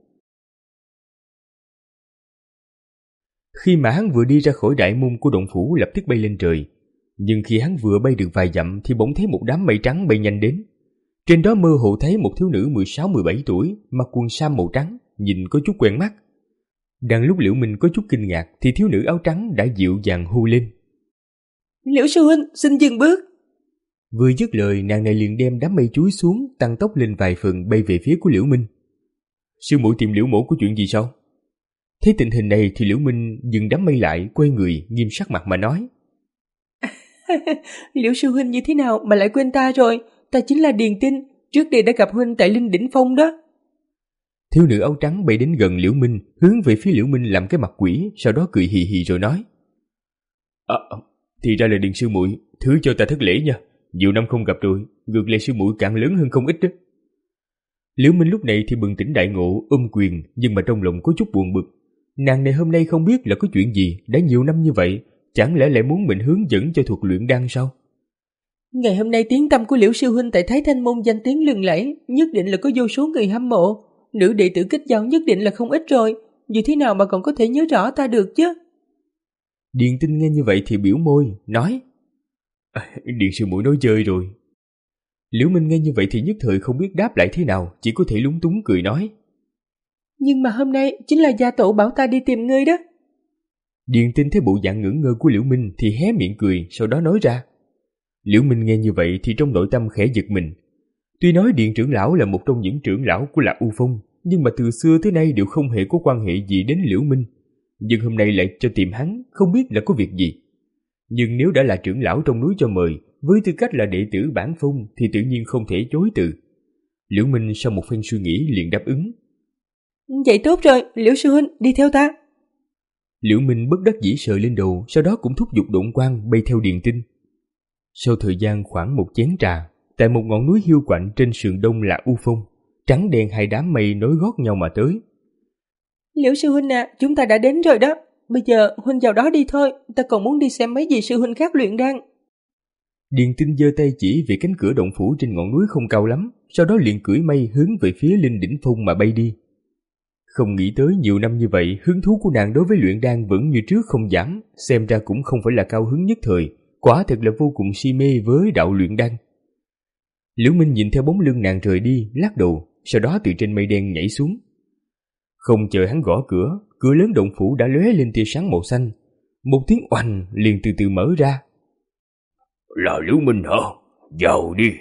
Khi mà hắn vừa đi ra khỏi đại môn của động phủ lập tức bay lên trời, nhưng khi hắn vừa bay được vài dặm thì bỗng thấy một đám mây trắng bay nhanh đến. Trên đó mơ hồ thấy một thiếu nữ mười sáu mười bảy tuổi, mặc quần sam màu trắng, nhìn có chút quen mắt. Đang lúc Liễu Minh có chút kinh ngạc thì thiếu nữ áo trắng đã dịu dàng hô lên. Liễu sư huynh, xin dừng bước. Vừa dứt lời, nàng này liền đem đám mây chuối xuống, tăng tốc lên vài phần bay về phía của Liễu Minh. Sư muội tìm Liễu mổ có chuyện gì sao? Thấy tình hình này thì Liễu Minh dừng đám mây lại, quay người, nghiêm sắc mặt mà nói. Liễu sư huynh như thế nào mà lại quên ta rồi? Ta chính là Điền Tinh, trước đây đã gặp huynh tại Linh Đỉnh Phong đó. Thiếu nữ áo trắng bay đến gần Liễu Minh, hướng về phía Liễu Minh làm cái mặt quỷ, sau đó cười hì hì rồi nói. À, thì ra là Điền sư muội, thứ cho ta thất lễ nha. Nhiều năm không gặp rồi, ngược lại sư muội càng lớn hơn không ít đó. Liễu Minh lúc này thì bừng tỉnh đại ngộ, ôm quyền, nhưng mà trong lòng có chút buồn bực. Nàng này hôm nay không biết là có chuyện gì, đã nhiều năm như vậy, chẳng lẽ lại muốn mình hướng dẫn cho thuật luyện đan sao? Ngày hôm nay tiếng tăm của Liễu sư huynh tại Thái Thanh môn danh tiếng lừng lẫy, nhất định là có vô số người hâm mộ. Nữ đệ tử kết giao nhất định là không ít rồi, như thế nào mà còn có thể nhớ rõ ta được chứ? Điền Tinh nghe như vậy thì biểu môi, nói. À, Điền sư muội nói chơi rồi. Liễu Minh nghe như vậy thì nhất thời không biết đáp lại thế nào, chỉ có thể lúng túng cười nói. Nhưng mà hôm nay chính là gia tổ bảo ta đi tìm ngươi đó. Điền Tinh thấy bộ dạng ngẩn ngơ của Liễu Minh thì hé miệng cười, sau đó nói ra. Liễu Minh nghe như vậy thì trong nội tâm khẽ giật mình. Tuy nói Điền trưởng lão là một trong những trưởng lão của Lạc U Phong, nhưng mà từ xưa tới nay đều không hề có quan hệ gì đến Liễu Minh. Nhưng hôm nay lại cho tìm hắn, không biết là có việc gì. Nhưng nếu đã là trưởng lão trong núi cho mời, với tư cách là đệ tử bản phong thì tự nhiên không thể chối từ. Liễu Minh sau một phen suy nghĩ liền đáp ứng. Vậy tốt rồi, Liễu sư huynh, đi theo ta. Liễu Minh bất đắc dĩ sờ lên đầu, sau đó cũng thúc giục độn quang bay theo Điền Tinh. Sau thời gian khoảng một chén trà, tại một ngọn núi hiu quạnh trên sườn đông là U Phong, trắng đen hai đám mây nối gót nhau mà tới. Liễu sư huynh à, chúng ta đã đến rồi đó. Bây giờ huynh vào đó đi thôi, ta còn muốn đi xem mấy vị sư huynh khác luyện đan. Điền Tinh giơ tay chỉ về cánh cửa động phủ trên ngọn núi không cao lắm, sau đó liền cưỡi mây hướng về phía Linh Đỉnh Phong mà bay đi. Không nghĩ tới nhiều năm như vậy, hứng thú của nàng đối với luyện đan vẫn như trước không giảm, xem ra cũng không phải là cao hứng nhất thời, quả thật là vô cùng si mê với đạo luyện đan. Liễu Minh nhìn theo bóng lưng nàng rời đi, lắc đầu, sau đó từ trên mây đen nhảy xuống. Không chờ hắn gõ cửa, cửa lớn động phủ đã lóe lên tia sáng màu xanh, một tiếng oanh liền từ từ mở ra. Là Liễu Minh hả? Vào đi.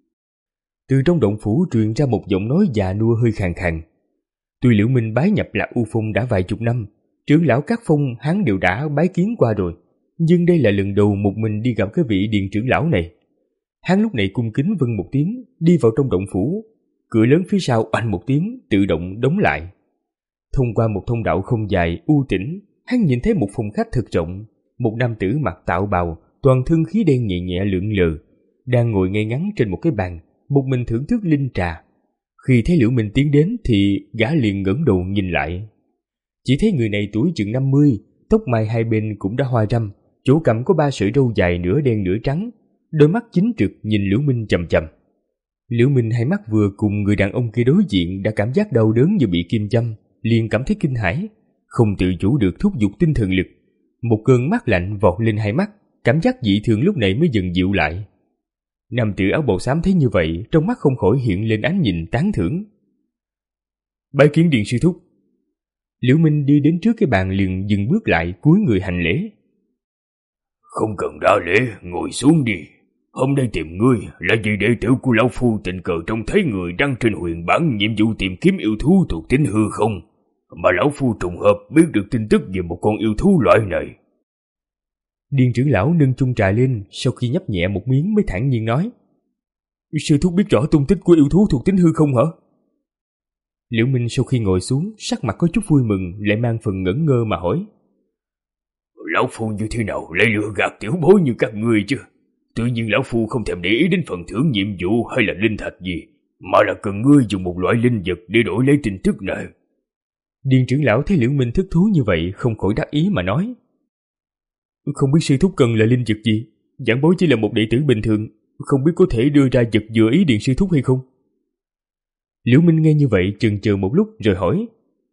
Từ trong động phủ truyền ra một giọng nói già nua hơi khàn khàn. Tuy Liễu Minh bái nhập Lạc U Phong đã vài chục năm, trưởng lão các phong hắn đều đã bái kiến qua rồi, nhưng đây là lần đầu một mình đi gặp cái vị Điền trưởng lão này. Hắn lúc này cung kính vâng một tiếng, đi vào trong động phủ. Cửa lớn phía sau oanh một tiếng tự động đóng lại. Thông qua một thông đạo không dài u tĩnh, hắn nhìn thấy một phòng khách thật rộng. Một nam tử mặc tạo bào, toàn thân khí đen nhẹ nhẹ lượn lờ, đang ngồi ngay ngắn trên một cái bàn, một mình thưởng thức linh trà. Khi thấy Liễu Minh tiến đến thì gã liền ngẩng đầu nhìn lại. Chỉ thấy người này tuổi chừng năm mươi, tóc mai hai bên cũng đã hoa râm, chỗ cằm có ba sợi râu dài nửa đen nửa trắng, đôi mắt chính trực nhìn Liễu Minh chằm chằm. Liễu Minh hai mắt vừa cùng người đàn ông kia đối diện đã cảm giác đau đớn như bị kim châm, liền cảm thấy kinh hãi, không tự chủ được thúc giục tinh thần lực. Một cơn mát lạnh vọt lên hai mắt, cảm giác dị thường lúc này mới dần dịu lại. Nam tử áo bào xám thấy như vậy, trong mắt không khỏi hiện lên ánh nhìn tán thưởng. Bái kiến Điền sư thúc. Liễu Minh đi đến trước cái bàn liền dừng bước lại, cúi người hành lễ. Không cần đa lễ, ngồi xuống đi. Hôm nay tìm ngươi là vì đệ tử của lão phu tình cờ trông thấy người đang trên huyền bản nhiệm vụ tìm kiếm yêu thú thuộc tính hư không, mà lão phu trùng hợp biết được tin tức về một con yêu thú loại này. Điền trưởng lão nâng chung trà lên, sau khi nhấp nhẹ một miếng mới thản nhiên nói. Sư thúc biết rõ tung tích của yêu thú thuộc tính hư không hả? Liễu Minh sau khi ngồi xuống, sắc mặt có chút vui mừng, lại mang phần ngẩn ngơ mà hỏi. Lão phu như thế nào lại lừa gạt tiểu bối như các ngươi chứ? Tự nhiên lão phu không thèm để ý đến phần thưởng nhiệm vụ hay là linh thạch gì, mà là cần ngươi dùng một loại linh vật để đổi lấy tin tức này. Điền trưởng lão thấy Liễu Minh thức thú như vậy, không khỏi đắc ý mà nói. Không biết sư thúc cần là linh vật gì, giảng bối chỉ là một đệ tử bình thường, không biết có thể đưa ra vật vừa ý Điền sư thúc hay không? Liễu Minh nghe như vậy chần chờ một lúc rồi hỏi.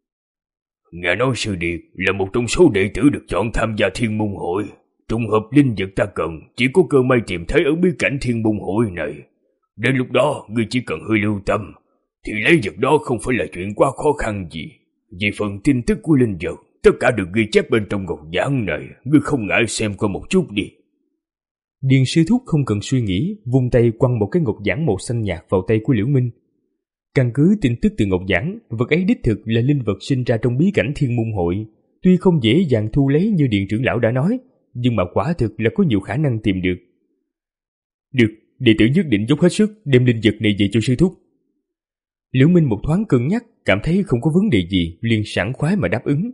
Nghe nói sư điệt là một trong số đệ tử được chọn tham gia thiên môn hội. Trùng hợp linh vật ta cần chỉ có cơ may tìm thấy ở bí cảnh thiên môn hội này. Đến lúc đó ngươi chỉ cần hơi lưu tâm, thì lấy vật đó không phải là chuyện quá khó khăn gì. Về phần tin tức của linh vật, tất cả được ghi chép bên trong ngọc giản này, ngươi không ngại xem qua một chút đi. Điền sư thúc không cần suy nghĩ, vung tay quăng một cái ngọc giản màu xanh nhạt vào tay của Liễu Minh. Căn cứ tin tức từ ngọc giản, vật ấy đích thực là linh vật sinh ra trong bí cảnh thiên môn hội. Tuy không dễ dàng thu lấy như Điền trưởng lão đã nói, nhưng mà quả thực là có nhiều khả năng tìm được. Được, đệ tử nhất định dốc hết sức đem linh vật này về cho sư thúc. Liễu Minh một thoáng cân nhắc, cảm thấy không có vấn đề gì, liền sảng khoái mà đáp ứng.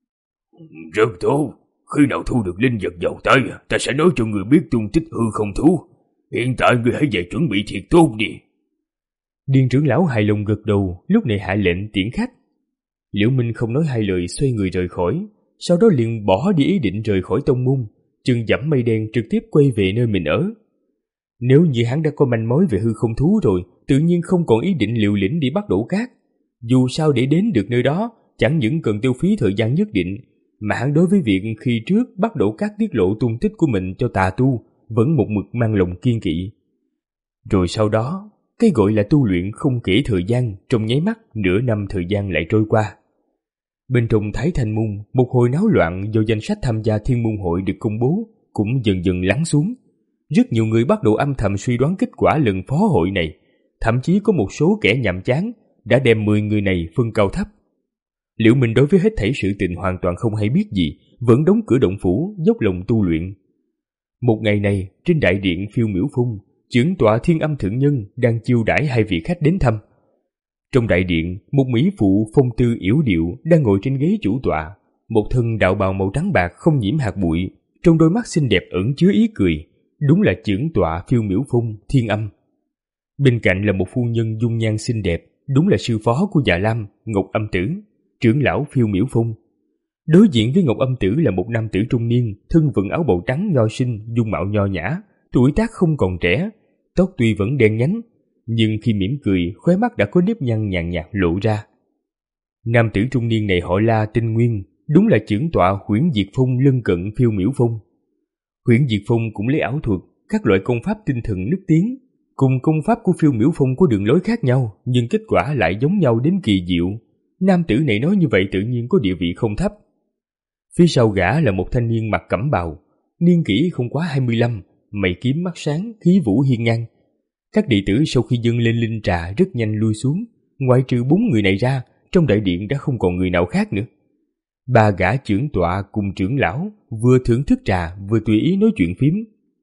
Rất tốt, khi nào thu được linh vật vào tay, ta sẽ nói cho người biết tung tích hư không thú. Hiện tại người hãy về chuẩn bị thiệt tốt đi. Điền trưởng lão hài lòng gật đầu, lúc này hạ lệnh tiễn khách. Liễu Minh không nói hai lời xoay người rời khỏi, sau đó liền bỏ đi ý định rời khỏi tông môn, chân dẫm mây đen trực tiếp quay về nơi mình ở. Nếu như hắn đã có manh mối về hư không thú rồi, tự nhiên không còn ý định liều lĩnh đi bắt đổ cát. Dù sao để đến được nơi đó, chẳng những cần tiêu phí thời gian nhất định, mà hắn đối với việc khi trước bắt đổ cát tiết lộ tung tích của mình cho tà tu, vẫn một mực mang lòng kiên kỵ. Rồi sau đó, cái gọi là tu luyện không kể thời gian, trong nháy mắt nửa năm thời gian lại trôi qua. Bên trong Thái Thanh Môn, một hồi náo loạn do danh sách tham gia thiên môn hội được công bố cũng dần dần lắng xuống. Rất nhiều người bắt đầu âm thầm suy đoán kết quả lần phó hội này, thậm chí có một số kẻ nhàm chán đã đem mười người này phân cao thấp. Liễu Minh đối với hết thảy sự tình hoàn toàn không hay biết gì, vẫn đóng cửa động phủ, dốc lòng tu luyện. Một ngày này, trên đại điện Phiêu Miểu Phong, trưởng tọa Thiên Âm Thượng Nhân đang chiêu đãi hai vị khách đến thăm. Trong đại điện, một mỹ phụ phong tư yểu điệu đang ngồi trên ghế chủ tọa, một thân đạo bào màu trắng bạc không nhiễm hạt bụi, trong đôi mắt xinh đẹp ẩn chứa ý cười, đúng là trưởng tọa Phiêu Miểu Phong Thiên Âm. Bên cạnh là một phu nhân dung nhan xinh đẹp, đúng là sư phó của Dạ Lam, Ngọc Âm Tử. trưởng lão Phiêu Miểu Phong. Đối diện với Ngọc Âm Tử là một nam tử trung niên, thân vận áo bào trắng nho sinh, dung mạo nho nhã, tuổi tác không còn trẻ, tóc tuy vẫn đen nhánh, nhưng khi mỉm cười, khóe mắt đã có nếp nhăn nhàn nhạt lộ ra. Nam tử trung niên này họ La, tên Nguyên, đúng là trưởng tọa Huyễn Diệt Phong lân cận Phiêu Miểu Phong. Huyễn Diệt Phong cũng lấy ảo thuật, các loại công pháp tinh thần nức tiếng, cùng công pháp của Phiêu Miểu Phong có đường lối khác nhau, nhưng kết quả lại giống nhau đến kỳ diệu. Nam tử này nói như vậy tự nhiên có địa vị không thấp. Phía sau gã là một thanh niên mặc cẩm bào, niên kỷ không quá hai mươi lăm, mày kiếm mắt sáng, khí vũ hiên ngang. Các đệ tử sau khi dâng lên linh trà rất nhanh lui xuống, ngoại trừ bốn người này ra, trong đại điện đã không còn người nào khác nữa. Ba gã trưởng tọa cùng trưởng lão vừa thưởng thức trà vừa tùy ý nói chuyện phím.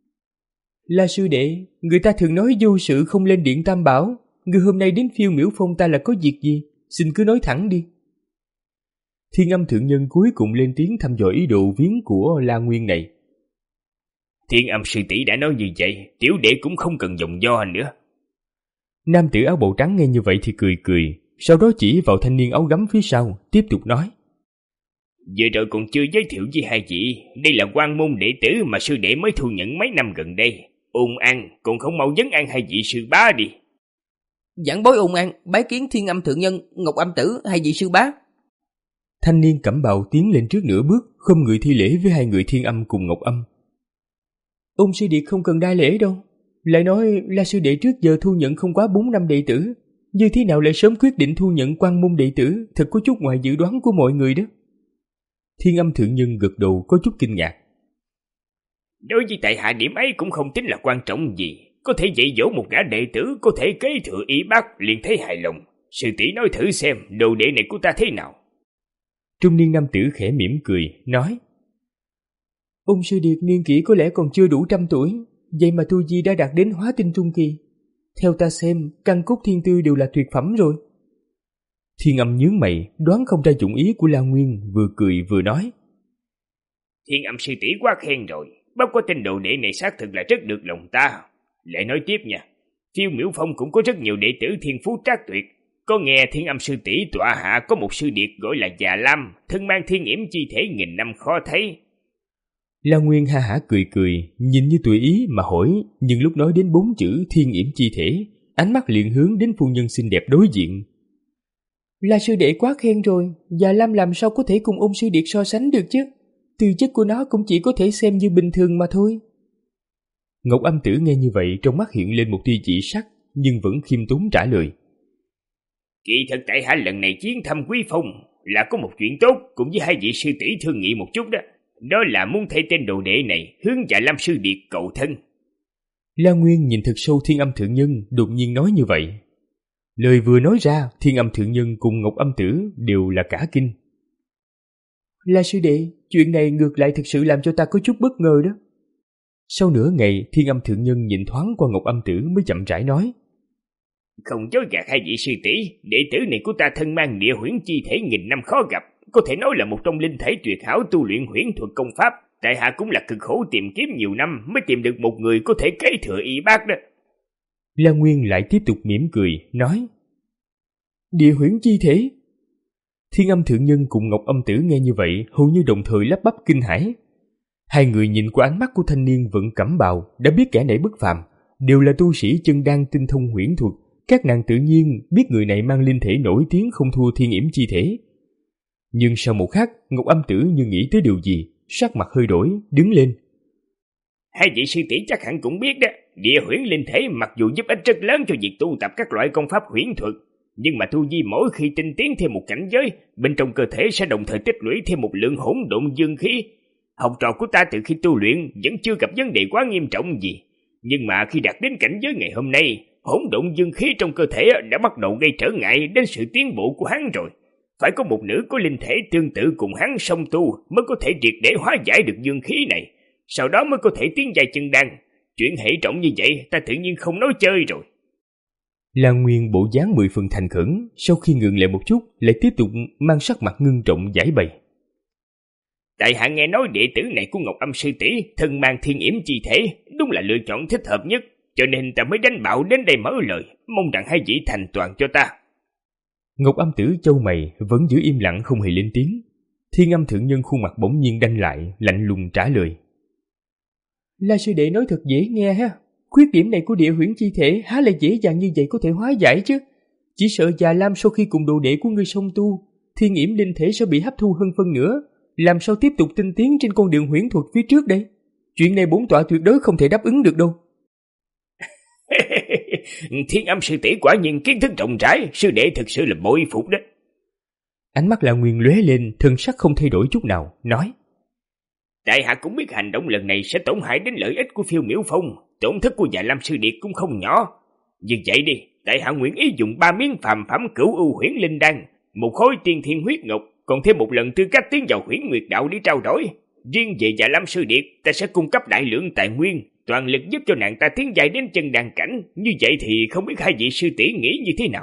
La sư đệ, người ta thường nói vô sự không lên điện Tam Bảo, người hôm nay đến Phiêu Miểu Phong ta là có việc gì, xin cứ nói thẳng đi. Thiên Âm thượng nhân cuối cùng lên tiếng thăm dò ý đồ viếng của La Nguyên này. Thiên Âm sư tỷ đã nói như vậy, tiểu đệ cũng không cần dòng do nữa. Nam tử áo bào trắng nghe như vậy thì cười cười, sau đó chỉ vào thanh niên áo gấm phía sau, tiếp tục nói. Vừa rồi còn chưa giới thiệu với hai vị, đây là quan môn đệ tử mà sư đệ mới thu nhận mấy năm gần đây. Ôn An, còn không mau vấn an hai vị sư bá đi. Giảng bối Ôn An, bái kiến Thiên Âm thượng nhân, Ngọc Âm tử, hai vị sư bá. Thanh niên cẩm bào tiến lên trước nửa bước, không người thi lễ với hai người Thiên Âm cùng Ngọc Âm. Ôn sư đệ không cần đa lễ đâu, lại nói là sư đệ trước giờ thu nhận không quá bốn năm đệ tử, như thế nào lại sớm quyết định thu nhận quan môn đệ tử, thật có chút ngoài dự đoán của mọi người đó. Thiên Âm thượng nhân gật đầu có chút kinh ngạc. Đối với tại hạ điểm ấy cũng không tính là quan trọng gì, có thể dạy dỗ một gã đệ tử có thể kế thừa y bác liền thấy hài lòng. Sư tỷ nói thử xem đồ đệ này của ta thế nào. Trung niên nam tử khẽ mỉm cười nói. Ôn sư điệt niên kỷ có lẽ còn chưa đủ trăm tuổi, vậy mà tu vi đã đạt đến hóa tinh trung kỳ. Theo ta xem, căn cốt thiên tư đều là tuyệt phẩm rồi. Thiên Âm nhướng mày, đoán không ra dụng ý của La Nguyên, vừa cười vừa nói. Thiên Âm sư tỷ quá khen rồi, bác có tên đồ đệ này xác thực là rất được lòng ta. Lại nói tiếp nha, Phiêu Miểu Phong cũng có rất nhiều đệ tử thiên phú trác tuyệt. Có nghe Thiên Âm sư tỷ tọa hạ có một sư điệt gọi là Già Lam, thân mang thiên yểm chi thể nghìn năm khó thấy. La Nguyên ha hả cười cười, nhìn như tùy ý mà hỏi, nhưng lúc nói đến bốn chữ thiên yểm chi thể, ánh mắt liền hướng đến phu nhân xinh đẹp đối diện. La sư đệ quá khen rồi, Già Lam làm sao có thể cùng ôn sư điệt so sánh được chứ? Tư chất của nó cũng chỉ có thể xem như bình thường mà thôi. Ngọc Âm tử nghe như vậy trong mắt hiện lên một tia dị sắc, nhưng vẫn khiêm tốn trả lời. Kỳ thật tại hạ lần này chuyến thăm Quý Phong là có một chuyện tốt cùng với hai vị sư tỷ thương nghị một chút đó. Đó là muốn thay tên đồ đệ này hướng Dạ Lam sư điệt cầu thân. La Nguyên nhìn thật sâu Thiên Âm thượng nhân, đột nhiên nói như vậy. Lời vừa nói ra, Thiên Âm thượng nhân cùng Ngọc Âm tử đều là cả kinh. La sư đệ, chuyện này ngược lại thực sự làm cho ta có chút bất ngờ đó. Sau nửa ngày, Thiên Âm thượng nhân nhìn thoáng qua Ngọc Âm tử mới chậm rãi nói. Không dối gạt hai vị sư tỷ, đệ tử này của ta thân mang địa huyễn chi thể nghìn năm khó gặp, có thể nói là một trong linh thể tuyệt hảo tu luyện huyễn thuật công pháp. Tại hạ cũng là cực khổ tìm kiếm nhiều năm mới tìm được một người có thể kế thừa y bác đó. La Nguyên lại tiếp tục mỉm cười, nói. Địa huyễn chi thể? Thiên Âm thượng nhân cùng Ngọc Âm tử nghe như vậy, hầu như đồng thời lắp bắp kinh hãi. Hai người nhìn qua ánh mắt của thanh niên vẫn cẩm bào, đã biết kẻ này bất phàm, đều là tu sĩ chân đan tinh thông huyễn thuật. Các nàng tự nhiên biết người này mang linh thể nổi tiếng không thua thiên yểm chi thể. Nhưng sau một khắc, Ngọc Âm tử như nghĩ tới điều gì, sắc mặt hơi đổi, đứng lên. Hai vị sư tỷ chắc hẳn cũng biết đó, địa huyễn linh thể mặc dù giúp ích rất lớn cho việc tu tập các loại công pháp huyễn thuật, nhưng mà tu vi mỗi khi tinh tiến thêm một cảnh giới, bên trong cơ thể sẽ đồng thời tích lũy thêm một lượng hỗn độn dương khí. Học trò của ta từ khi tu luyện vẫn chưa gặp vấn đề quá nghiêm trọng gì, nhưng mà khi đạt đến cảnh giới ngày hôm nay, hỗn độn dương khí trong cơ thể đã bắt đầu gây trở ngại đến sự tiến bộ của hắn rồi. Phải có một nữ có linh thể tương tự cùng hắn song tu mới có thể triệt để hóa giải được dương khí này, sau đó mới có thể tiến giai chân đan. Chuyện hệ trọng như vậy ta tự nhiên không nói chơi rồi. Lan Nguyên bộ dáng mười phần thành khẩn, sau khi ngừng lại một chút lại tiếp tục mang sắc mặt ngưng trọng giải bày. Tại hạ nghe nói đệ tử này của Ngọc Âm sư tỷ thân mang thiên yểm chi thể, đúng là lựa chọn thích hợp nhất, cho nên ta mới đánh bạo đến đây mở lời, mong rằng hai vị thành toàn cho ta. Ngọc Âm Tử chau mày vẫn giữ im lặng không hề lên tiếng. Thiên Âm Thượng Nhân khuôn mặt bỗng nhiên đanh lại, lạnh lùng trả lời. La sư đệ nói thật dễ nghe ha. Khuyết điểm này của địa huyễn chi thể há lại dễ dàng như vậy có thể hóa giải chứ. Chỉ sợ Già Lam sau khi cùng đồ đệ của ngươi song tu, thiên yểm linh thể sẽ bị hấp thu hơn phân nữa. Làm sao tiếp tục tinh tiến trên con đường huyễn thuật phía trước đây? Chuyện này bổn tọa tuyệt đối không thể đáp ứng được đâu. Thiên Âm sư tỷ quả nhiên kiến thức rộng rãi, sư đệ thực sự là bội phục đó. Ánh mắt La Nguyên lóe lên, thân sắc không thay đổi chút nào, nói. Tại hạ cũng biết hành động lần này sẽ tổn hại đến lợi ích của Phiêu Miểu Phong, tổn thất của Dạ Lam sư điệt cũng không nhỏ. Như vậy đi, tại hạ nguyện ý dùng ba miếng phàm phẩm Cửu U Huyễn Linh Đan, một khối tiên thiên huyết ngọc, còn thêm một lần tư cách tiến vào Huyễn Nguyệt Đạo để trao đổi. Riêng về Dạ Lam sư điệt, ta sẽ cung cấp đại lượng tài nguyên, toàn lực giúp cho nàng ta tiến dài đến chân đan cảnh. Như vậy thì không biết hai vị sư tỷ nghĩ như thế nào?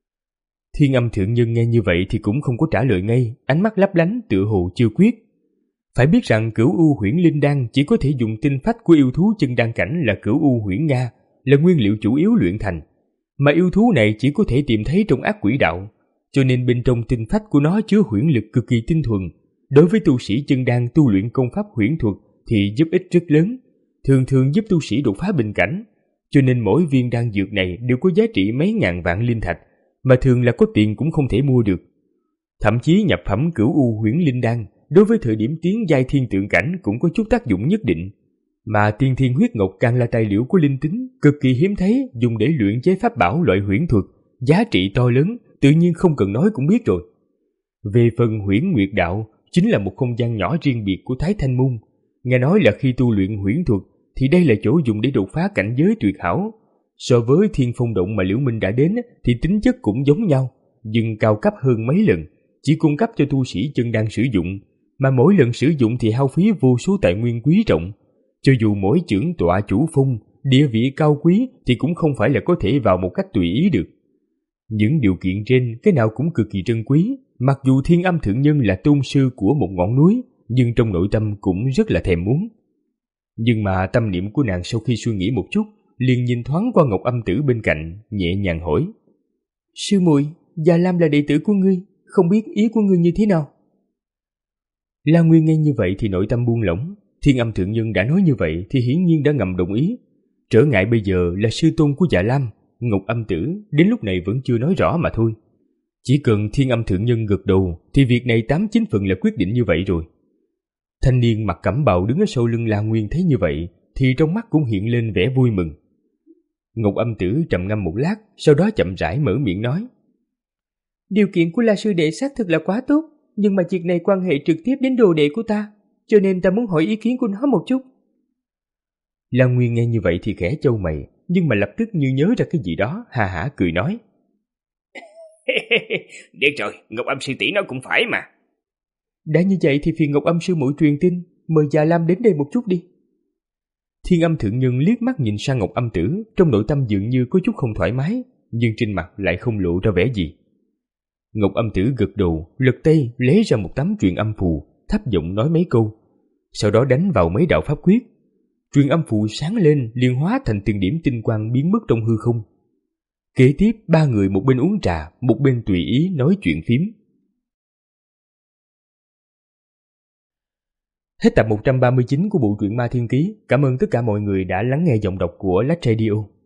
Thiên Âm Thượng Nhân nghe như vậy thì cũng không có trả lời ngay, ánh mắt lấp lánh tựa hồ chưa quyết. Phải biết rằng Cửu U Huyễn Linh Đan chỉ có thể dùng tinh phách của yêu thú chân đan cảnh là Cửu U Huyễn Nga, là nguyên liệu chủ yếu luyện thành, mà yêu thú này chỉ có thể tìm thấy trong ác quỷ đạo, cho nên bên trong tinh phách của nó chứa huyễn lực cực kỳ tinh thuần. Đối với tu sĩ chân đan tu luyện công pháp huyễn thuật thì giúp ích rất lớn, thường thường giúp tu sĩ đột phá bình cảnh, cho nên mỗi viên đan dược này đều có giá trị mấy ngàn vạn linh thạch, mà thường là có tiền cũng không thể mua được. Thậm chí nhập phẩm Cửu U Huyễn Linh Đan đối với thời điểm tiến giai thiên tượng cảnh cũng có chút tác dụng nhất định, mà tiên thiên huyết ngọc càng là tài liệu của linh tính, cực kỳ hiếm thấy, dùng để luyện chế pháp bảo loại huyễn thuật, giá trị to lớn, tự nhiên không cần nói cũng biết rồi. Về phần Huyễn Nguyệt Đạo, chính là một không gian nhỏ riêng biệt của Thái Thanh Môn. Nghe nói là khi tu luyện huyễn thuật thì đây là chỗ dùng để đột phá cảnh giới tuyệt hảo. So với Thiên Phong Động mà Liễu Minh đã đến thì tính chất cũng giống nhau, nhưng cao cấp hơn mấy lần, chỉ cung cấp cho tu sĩ chân đan sử dụng, mà mỗi lần sử dụng thì hao phí vô số tài nguyên quý trọng. Cho dù mỗi trưởng tọa chủ phong, địa vị cao quý thì cũng không phải là có thể vào một cách tùy ý được. Những điều kiện trên cái nào cũng cực kỳ trân quý, mặc dù Thiên Âm Thượng Nhân là tôn sư của một ngọn núi, nhưng trong nội tâm cũng rất là thèm muốn. Nhưng mà tâm niệm của nàng sau khi suy nghĩ một chút, liền nhìn thoáng qua Ngọc Âm Tử bên cạnh, nhẹ nhàng hỏi. Sư muội, Già Lam là đệ tử của ngươi, không biết ý của ngươi như thế nào? La Nguyên nghe như vậy thì nội tâm buông lỏng. Thiên Âm Thượng Nhân đã nói như vậy thì hiển nhiên đã ngầm đồng ý. Trở ngại bây giờ là sư tôn của Dạ Lam, Ngọc Âm Tử đến lúc này vẫn chưa nói rõ mà thôi. Chỉ cần Thiên Âm Thượng Nhân gật đầu thì việc này tám chín phần là quyết định như vậy rồi. Thanh niên mặc cẩm bào đứng ở sau lưng La Nguyên thấy như vậy thì trong mắt cũng hiện lên vẻ vui mừng. Ngọc Âm Tử trầm ngâm một lát, sau đó chậm rãi mở miệng nói. Điều kiện của La sư đệ xác thực là quá tốt, nhưng mà việc này quan hệ trực tiếp đến đồ đệ của ta, cho nên ta muốn hỏi ý kiến của nó một chút. La Nguyên nghe như vậy thì khẽ chau mày, nhưng mà lập tức như nhớ ra cái gì đó, hà hả cười nói. Được rồi, Ngọc Âm sư tỷ nói cũng phải mà. Đã như vậy thì phiền Ngọc Âm sư muội truyền tin, mời Già Lam đến đây một chút đi. Thiên Âm Thượng Nhân liếc mắt nhìn sang Ngọc Âm Tử, trong nội tâm dường như có chút không thoải mái, nhưng trên mặt lại không lộ ra vẻ gì. Ngọc Âm Tử gật đầu, lật tay lấy ra một tấm truyền âm phù, thấp giọng nói mấy câu, sau đó đánh vào mấy đạo pháp quyết. Truyền âm phù sáng lên, liền hóa thành từng điểm tinh quang biến mất trong hư không. Kế tiếp ba người một bên uống trà, một bên tùy ý nói chuyện phím. Hết tập một trăm ba mươi chín của bộ truyện Ma Thiên Ký. Cảm ơn tất cả mọi người đã lắng nghe giọng đọc của Lách Radio.